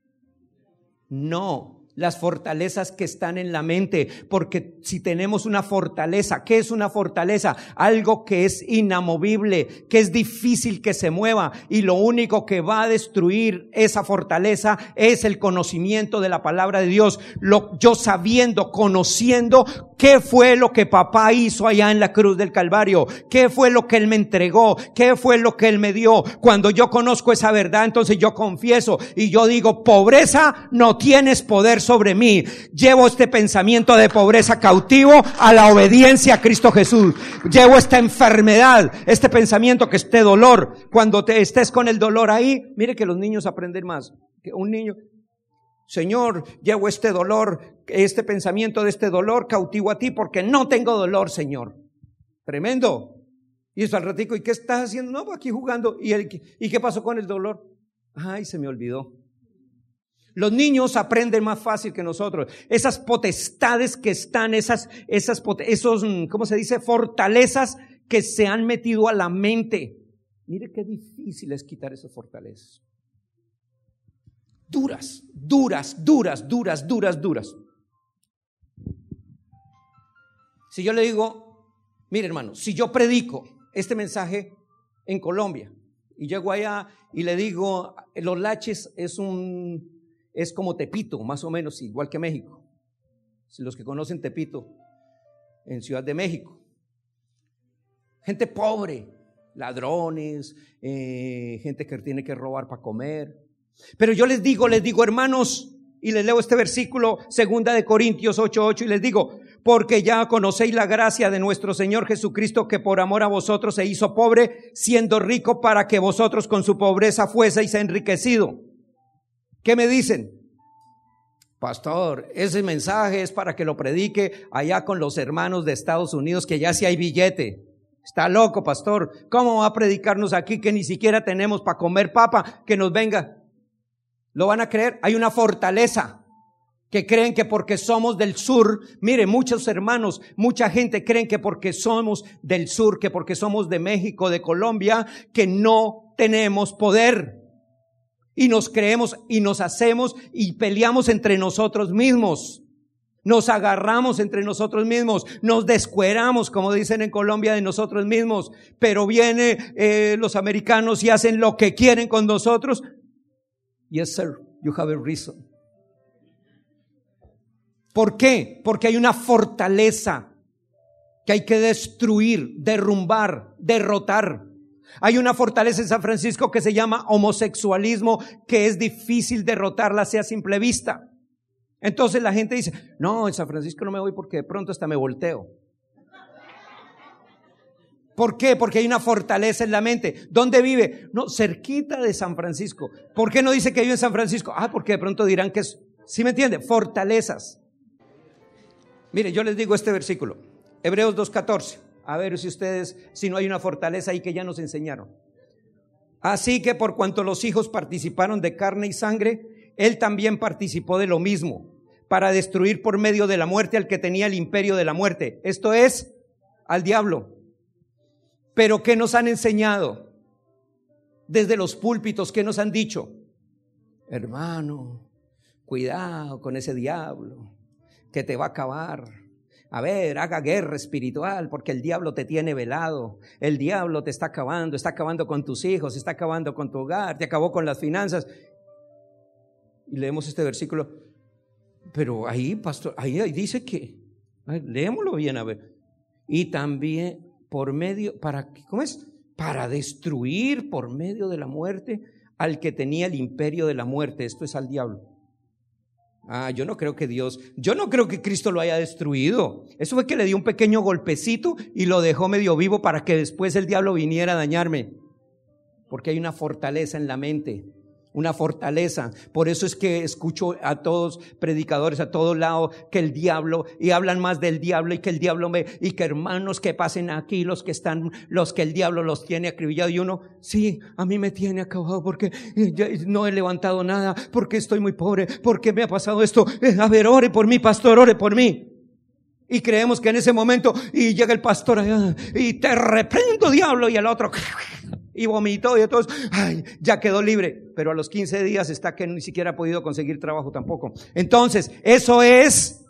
No, las fortalezas que están en la mente, porque si tenemos una fortaleza, ¿qué es una fortaleza? Algo que es inamovible, que es difícil que se mueva, y lo único que va a destruir esa fortaleza es el conocimiento de la palabra de Dios. Lo, yo sabiendo, conociendo qué fue lo que papá hizo allá en la cruz del Calvario, qué fue lo que él me entregó, qué fue lo que él me dio. Cuando yo conozco esa verdad, entonces yo confieso y yo digo, pobreza, no tienes poder sobre mí. Llevo este pensamiento de pobreza cautivo a la obediencia a Cristo Jesús. Llevo esta enfermedad, este pensamiento, que este dolor, cuando te estés con el dolor ahí, mire que los niños aprenden más. Que un niño, Señor, llevo este dolor, este pensamiento de este dolor cautivo a ti, porque no tengo dolor, Señor. Tremendo. Y eso al ratico, ¿y qué estás haciendo? No, aquí jugando. ¿Y, el, ¿Y qué pasó con el dolor? Ay, se me olvidó. Los niños aprenden más fácil que nosotros. Esas potestades que están, esas, esas, esos, ¿cómo se dice? Fortalezas que se han metido a la mente. Mire qué difícil es quitar esas fortalezas. Duras, duras, duras, duras, duras, duras. Si yo le digo, mire hermano, si yo predico este mensaje en Colombia y llego allá y le digo, Los Laches es un, es como Tepito, más o menos, igual que México. Los que conocen Tepito, en Ciudad de México. Gente pobre, ladrones, eh, gente que tiene que robar para comer. Pero yo les digo, les digo, hermanos, y les leo este versículo, segunda de Corintios ocho ocho, y les digo, porque ya conocéis la gracia de nuestro Señor Jesucristo, que por amor a vosotros se hizo pobre, siendo rico, para que vosotros con su pobreza fueseis enriquecido. ¿Qué me dicen? Pastor, ese mensaje es para que lo predique allá con los hermanos de Estados Unidos, que ya sí hay billete. Está loco, pastor. ¿Cómo va a predicarnos aquí que ni siquiera tenemos para comer papa? Que nos venga. ¿Lo van a creer? Hay una fortaleza que creen que porque somos del sur, mire, muchos hermanos, mucha gente creen que porque somos del sur, que porque somos de México, de Colombia, que no tenemos poder. Y nos creemos y nos hacemos y peleamos entre nosotros mismos. Nos agarramos entre nosotros mismos, nos descueramos, como dicen en Colombia, de nosotros mismos. Pero vienen eh, los americanos y hacen lo que quieren con nosotros. Yes, sir, you have a reason. ¿Por qué? Porque hay una fortaleza que hay que destruir, derrumbar, derrotar. Hay una fortaleza en San Francisco que se llama homosexualismo, que es difícil derrotarla así a simple vista. Entonces la gente dice, no, en San Francisco no me voy porque de pronto hasta me volteo. ¿Por qué? Porque hay una fortaleza en la mente. ¿Dónde vive? No, cerquita de San Francisco. ¿Por qué no dice que vive en San Francisco? Ah, porque de pronto dirán que es, ¿sí me entiende? Fortalezas. Mire, yo les digo este versículo, Hebreos dos catorce. A ver si ustedes, si no hay una fortaleza ahí que ya nos enseñaron. Así que por cuanto los hijos participaron de carne y sangre, él también participó de lo mismo, para destruir por medio de la muerte al que tenía el imperio de la muerte. Esto es, al diablo. Pero ¿qué nos han enseñado? Desde los púlpitos, ¿qué nos han dicho? Hermano, cuidado con ese diablo, que te va a acabar. A ver, haga guerra espiritual, porque el diablo te tiene velado. El diablo te está acabando, está acabando con tus hijos, está acabando con tu hogar, te acabó con las finanzas. Y leemos este versículo, pero ahí, pastor, ahí, ahí dice que, ay, leémoslo bien, a ver. Y también por medio, para, ¿cómo es? Para destruir por medio de la muerte al que tenía el imperio de la muerte. Esto es al diablo. Ah, yo no creo que Dios, yo no creo que Cristo lo haya destruido. Eso fue que le dio un pequeño golpecito y lo dejó medio vivo para que después el diablo viniera a dañarme. Porque hay una fortaleza en la mente, una fortaleza. Por eso es que escucho a todos predicadores a todos lados que el diablo, y hablan más del diablo y que el diablo me, y que hermanos que pasen aquí, los que están, los que el diablo los tiene acribillado. Y uno, sí, a mí me tiene acabado porque ya no he levantado nada, porque estoy muy pobre, porque me ha pasado esto. A ver, ore por mí, pastor, ore por mí. Y creemos que en ese momento, y llega el pastor allá, y te reprendo, diablo, y el otro, y vomitó, y entonces, ay, ya quedó libre. Pero a los quince días está que ni siquiera ha podido conseguir trabajo tampoco. Entonces, eso es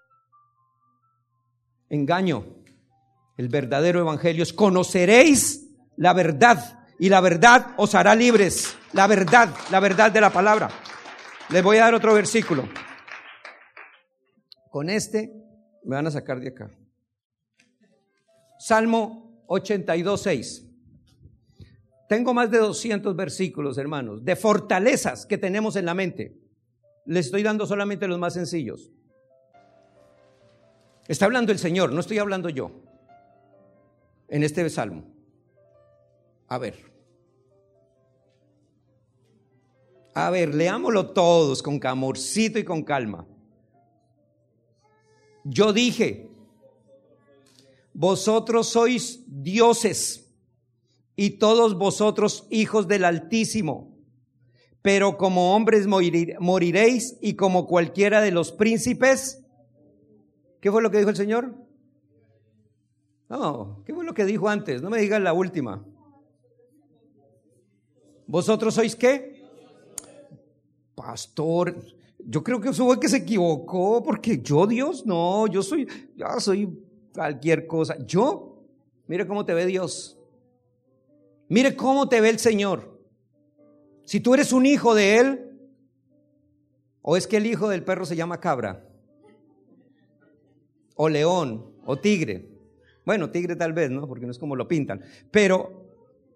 engaño. El verdadero evangelio es: conoceréis la verdad, y la verdad os hará libres. La verdad, la verdad de la palabra. Les voy a dar otro versículo. Con este me van a sacar de acá. Salmo ochenta y dos, seis. Tengo más de doscientos versículos, hermanos, de fortalezas que tenemos en la mente. Les estoy dando solamente los más sencillos. Está hablando el Señor, no estoy hablando yo, en este salmo. A ver. A ver, leámoslo todos con amorcito y con calma. Yo dije, vosotros sois dioses y todos vosotros hijos del Altísimo, pero como hombres morir, moriréis y como cualquiera de los príncipes. ¿Qué fue lo que dijo el Señor? No, ¿qué fue lo que dijo antes? No me digan la última. ¿Vosotros sois qué? Pastor, yo creo que eso fue que se equivocó, porque yo, Dios, no, yo soy, yo soy cualquier cosa. Yo, mire cómo te ve Dios. Mire cómo te ve el Señor. Si tú eres un hijo de Él, o es que el hijo del perro se llama cabra, o león, o tigre. Bueno, tigre tal vez, ¿no? Porque no es como lo pintan. Pero,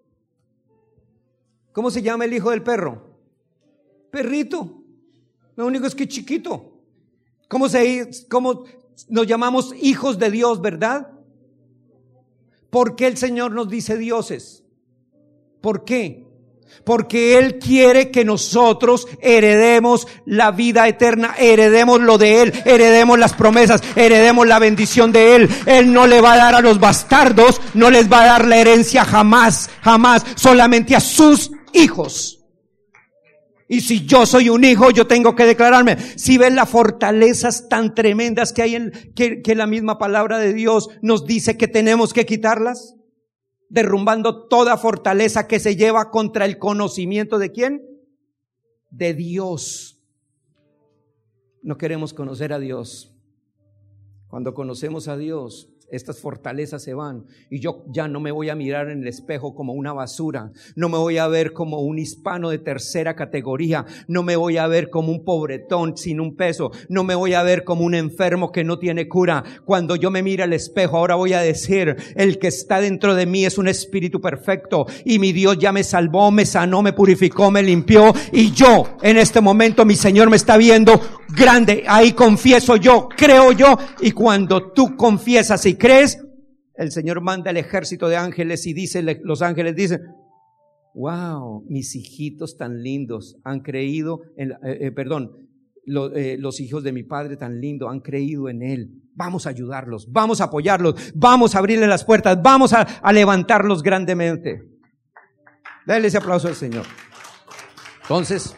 ¿cómo se llama el hijo del perro? Perrito. Lo único es que es chiquito. ¿Cómo se, cómo nos llamamos hijos de Dios, verdad? ¿Por qué el Señor nos dice dioses? ¿Por qué? Porque Él quiere que nosotros heredemos la vida eterna, heredemos lo de Él, heredemos las promesas, heredemos la bendición de Él. Él no le va a dar a los bastardos, no les va a dar la herencia jamás, jamás, solamente a sus hijos. Y si yo soy un hijo, yo tengo que declararme. Si ven las fortalezas tan tremendas que hay en, que, que la misma palabra de Dios nos dice que tenemos que quitarlas, derrumbando toda fortaleza que se lleva contra el conocimiento de ¿quién? De Dios. No queremos conocer a Dios. Cuando conocemos a Dios, estas fortalezas se van y yo ya no me voy a mirar en el espejo como una basura, no me voy a ver como un hispano de tercera categoría, no me voy a ver como un pobretón sin un peso, no me voy a ver como un enfermo que no tiene cura. Cuando yo me mire al espejo, ahora voy a decir, el que está dentro de mí es un espíritu perfecto y mi Dios ya me salvó, me sanó, me purificó, me limpió y yo en este momento mi Señor me está viendo grande. Ahí confieso yo, creo yo, y cuando tú confiesas y crees, el Señor manda el ejército de ángeles y dice, los ángeles dicen, wow, mis hijitos tan lindos han creído en, eh, eh, perdón, lo, eh, los hijos de mi Padre tan lindo han creído en Él. Vamos a ayudarlos, vamos a apoyarlos, vamos a abrirle las puertas, vamos a, a levantarlos grandemente. Dale ese aplauso al Señor. Entonces,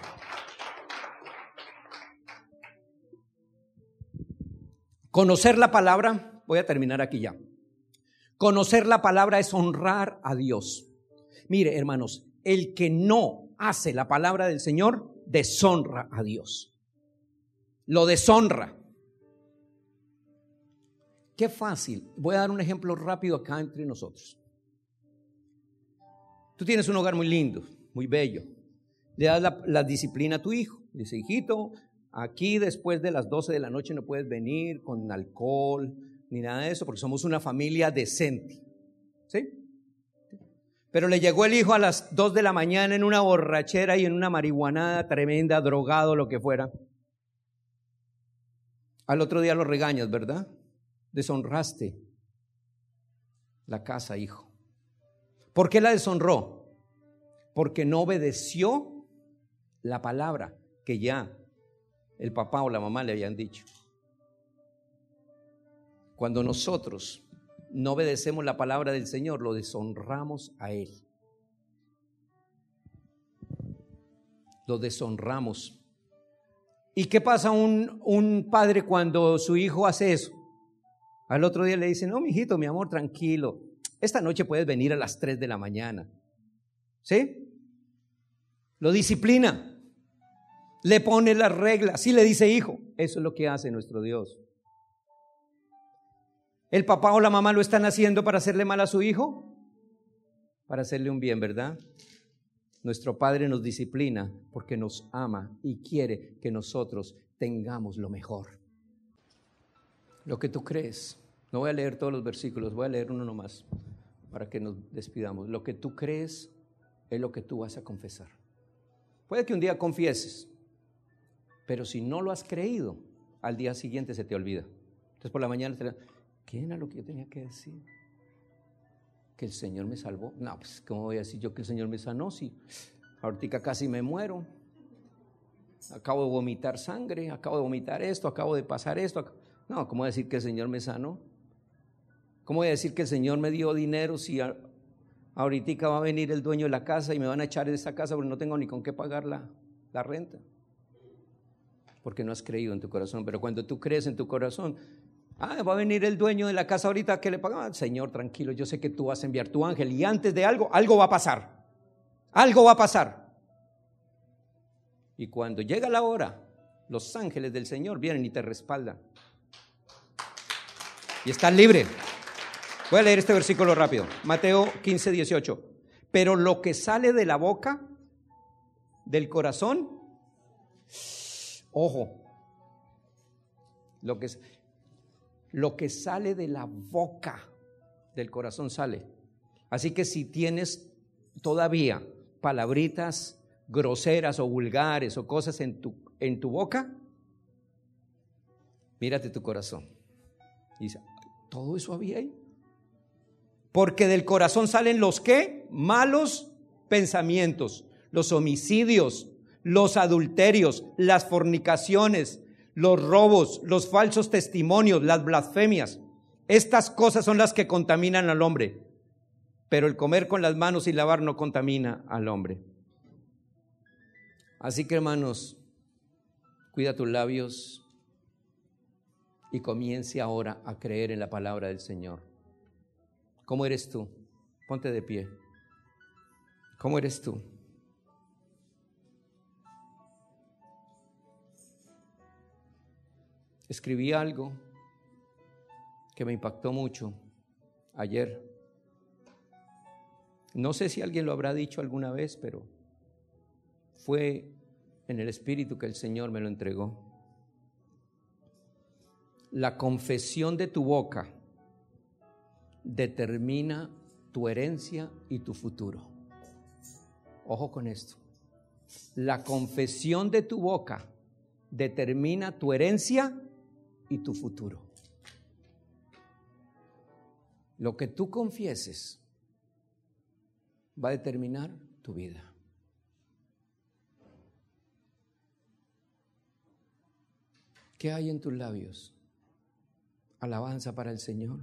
conocer la palabra, voy a terminar aquí ya. Conocer la palabra es honrar a Dios. Mire, hermanos, el que no hace la palabra del Señor, deshonra a Dios. Lo deshonra. Qué fácil. Voy a dar un ejemplo rápido acá entre nosotros. Tú tienes un hogar muy lindo, muy bello. Le das la, la disciplina a tu hijo. Dice, hijito, aquí después de las doce de la noche no puedes venir con alcohol ni nada de eso porque somos una familia decente. ¿Sí? Pero le llegó el hijo a las dos de la mañana en una borrachera y en una marihuanada tremenda, drogado, lo que fuera. Al otro día lo regañas, ¿verdad? Deshonraste la casa, hijo. ¿Por qué la deshonró? Porque no obedeció la palabra que ya el papá o la mamá le habían dicho. Cuando nosotros no obedecemos la palabra del Señor, lo deshonramos a Él. Lo deshonramos. ¿Y qué pasa un, un padre cuando su hijo hace eso? Al otro día le dice, no, mijito, mi amor, tranquilo. Esta noche puedes venir a las tres de la mañana. ¿Sí? Lo disciplina. Le pone las reglas. Sí le dice, hijo. Eso es lo que hace nuestro Dios. ¿El papá o la mamá lo están haciendo para hacerle mal a su hijo? Para hacerle un bien, ¿verdad? Nuestro Padre nos disciplina porque nos ama y quiere que nosotros tengamos lo mejor. Lo que tú crees. No voy a leer todos los versículos, voy a leer uno nomás para que nos despidamos. Lo que tú crees es lo que tú vas a confesar. Puede que un día confieses, pero si no lo has creído, al día siguiente se te olvida. Entonces por la mañana te... ¿Qué era lo que yo tenía que decir? ¿Que el Señor me salvó? No, pues ¿cómo voy a decir yo que el Señor me sanó? Si ahorita casi me muero, acabo de vomitar sangre, acabo de vomitar esto, acabo de pasar esto. No, ¿cómo voy a decir que el Señor me sanó? ¿Cómo voy a decir que el Señor me dio dinero si a, ahorita va a venir el dueño de la casa y me van a echar de esa casa porque no tengo ni con qué pagar la, la renta? Porque no has creído en tu corazón. Pero cuando tú crees en tu corazón, ah, va a venir el dueño de la casa ahorita que le paga. Ah, Señor, tranquilo, yo sé que tú vas a enviar tu ángel y antes de algo, algo va a pasar. Algo va a pasar. Y cuando llega la hora, los ángeles del Señor vienen y te respaldan. Y estás libre. Voy a leer este versículo rápido. Mateo quince, dieciocho. Pero lo que sale de la boca, del corazón, ojo, lo que, lo que sale de la boca del corazón sale. Así que si tienes todavía palabritas groseras o vulgares o cosas en tu, en tu boca, mírate tu corazón. Y dice, ¿todo eso había ahí? Porque del corazón salen los ¿qué? Malos pensamientos, los homicidios, los adulterios, las fornicaciones, los robos, los falsos testimonios, las blasfemias. Estas cosas son las que contaminan al hombre, pero el comer con las manos y lavar no contamina al hombre. Así que, hermanos, cuida tus labios y comience ahora a creer en la palabra del Señor. ¿Cómo eres tú? Ponte de pie. ¿Cómo eres tú? Escribí algo que me impactó mucho ayer. No sé si alguien lo habrá dicho alguna vez, pero fue en el Espíritu que el Señor me lo entregó. La confesión de tu boca determina tu herencia y tu futuro. Ojo con esto. La confesión de tu boca determina tu herencia y tu futuro. Lo que tú confieses va a determinar tu vida. ¿Qué hay en tus labios? Alabanza para el Señor.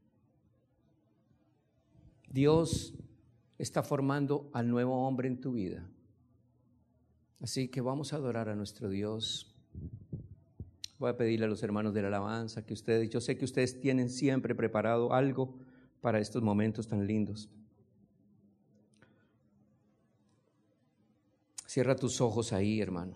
Dios está formando al nuevo hombre en tu vida. Así que vamos a adorar a nuestro Dios. Voy a pedirle a los hermanos de la alabanza que ustedes, yo sé que ustedes tienen siempre preparado algo para estos momentos tan lindos. Cierra tus ojos ahí, hermano.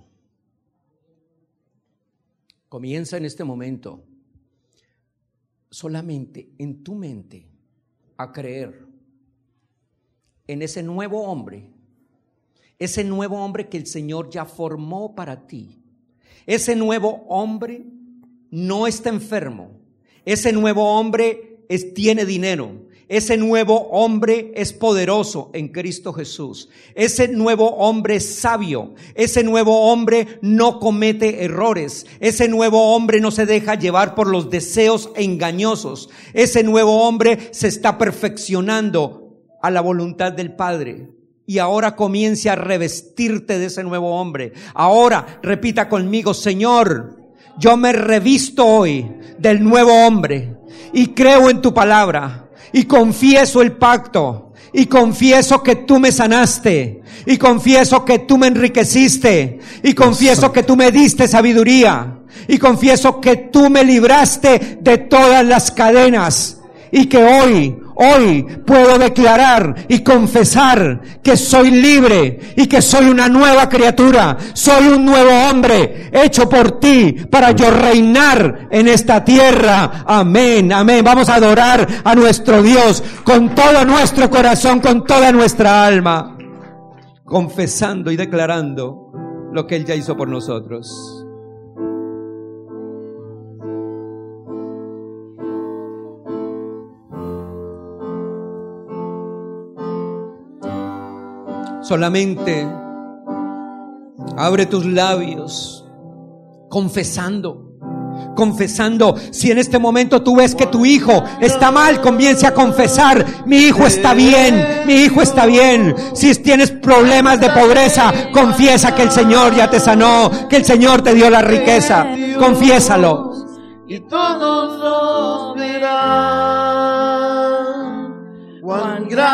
Comienza en este momento solamente en tu mente a creer en ese nuevo hombre, ese nuevo hombre que el Señor ya formó para ti. Ese nuevo hombre no está enfermo, ese nuevo hombre es, tiene dinero, ese nuevo hombre es poderoso en Cristo Jesús, ese nuevo hombre es sabio, ese nuevo hombre no comete errores, ese nuevo hombre no se deja llevar por los deseos engañosos, ese nuevo hombre se está perfeccionando a la voluntad del Padre. Y ahora comience a revestirte de ese nuevo hombre. Ahora repita conmigo: Señor, yo me revisto hoy del nuevo hombre y creo en tu palabra y confieso el pacto y confieso que tú me sanaste y confieso que tú me enriqueciste y confieso que tú me diste sabiduría y confieso que tú me libraste de todas las cadenas y que hoy Hoy puedo declarar y confesar que soy libre y que soy una nueva criatura. Soy un nuevo hombre hecho por ti para yo reinar en esta tierra. Amén, amén. Vamos a adorar a nuestro Dios con todo nuestro corazón, con toda nuestra alma, confesando y declarando lo que Él ya hizo por nosotros. Solamente abre tus labios confesando, confesando. Si en este momento tú ves que tu hijo está mal, comience a confesar: mi hijo está bien, mi hijo está bien. Si tienes problemas de pobreza, confiesa que el Señor ya te sanó, que el Señor te dio la riqueza. Confiésalo. Y todos los verán cuán grande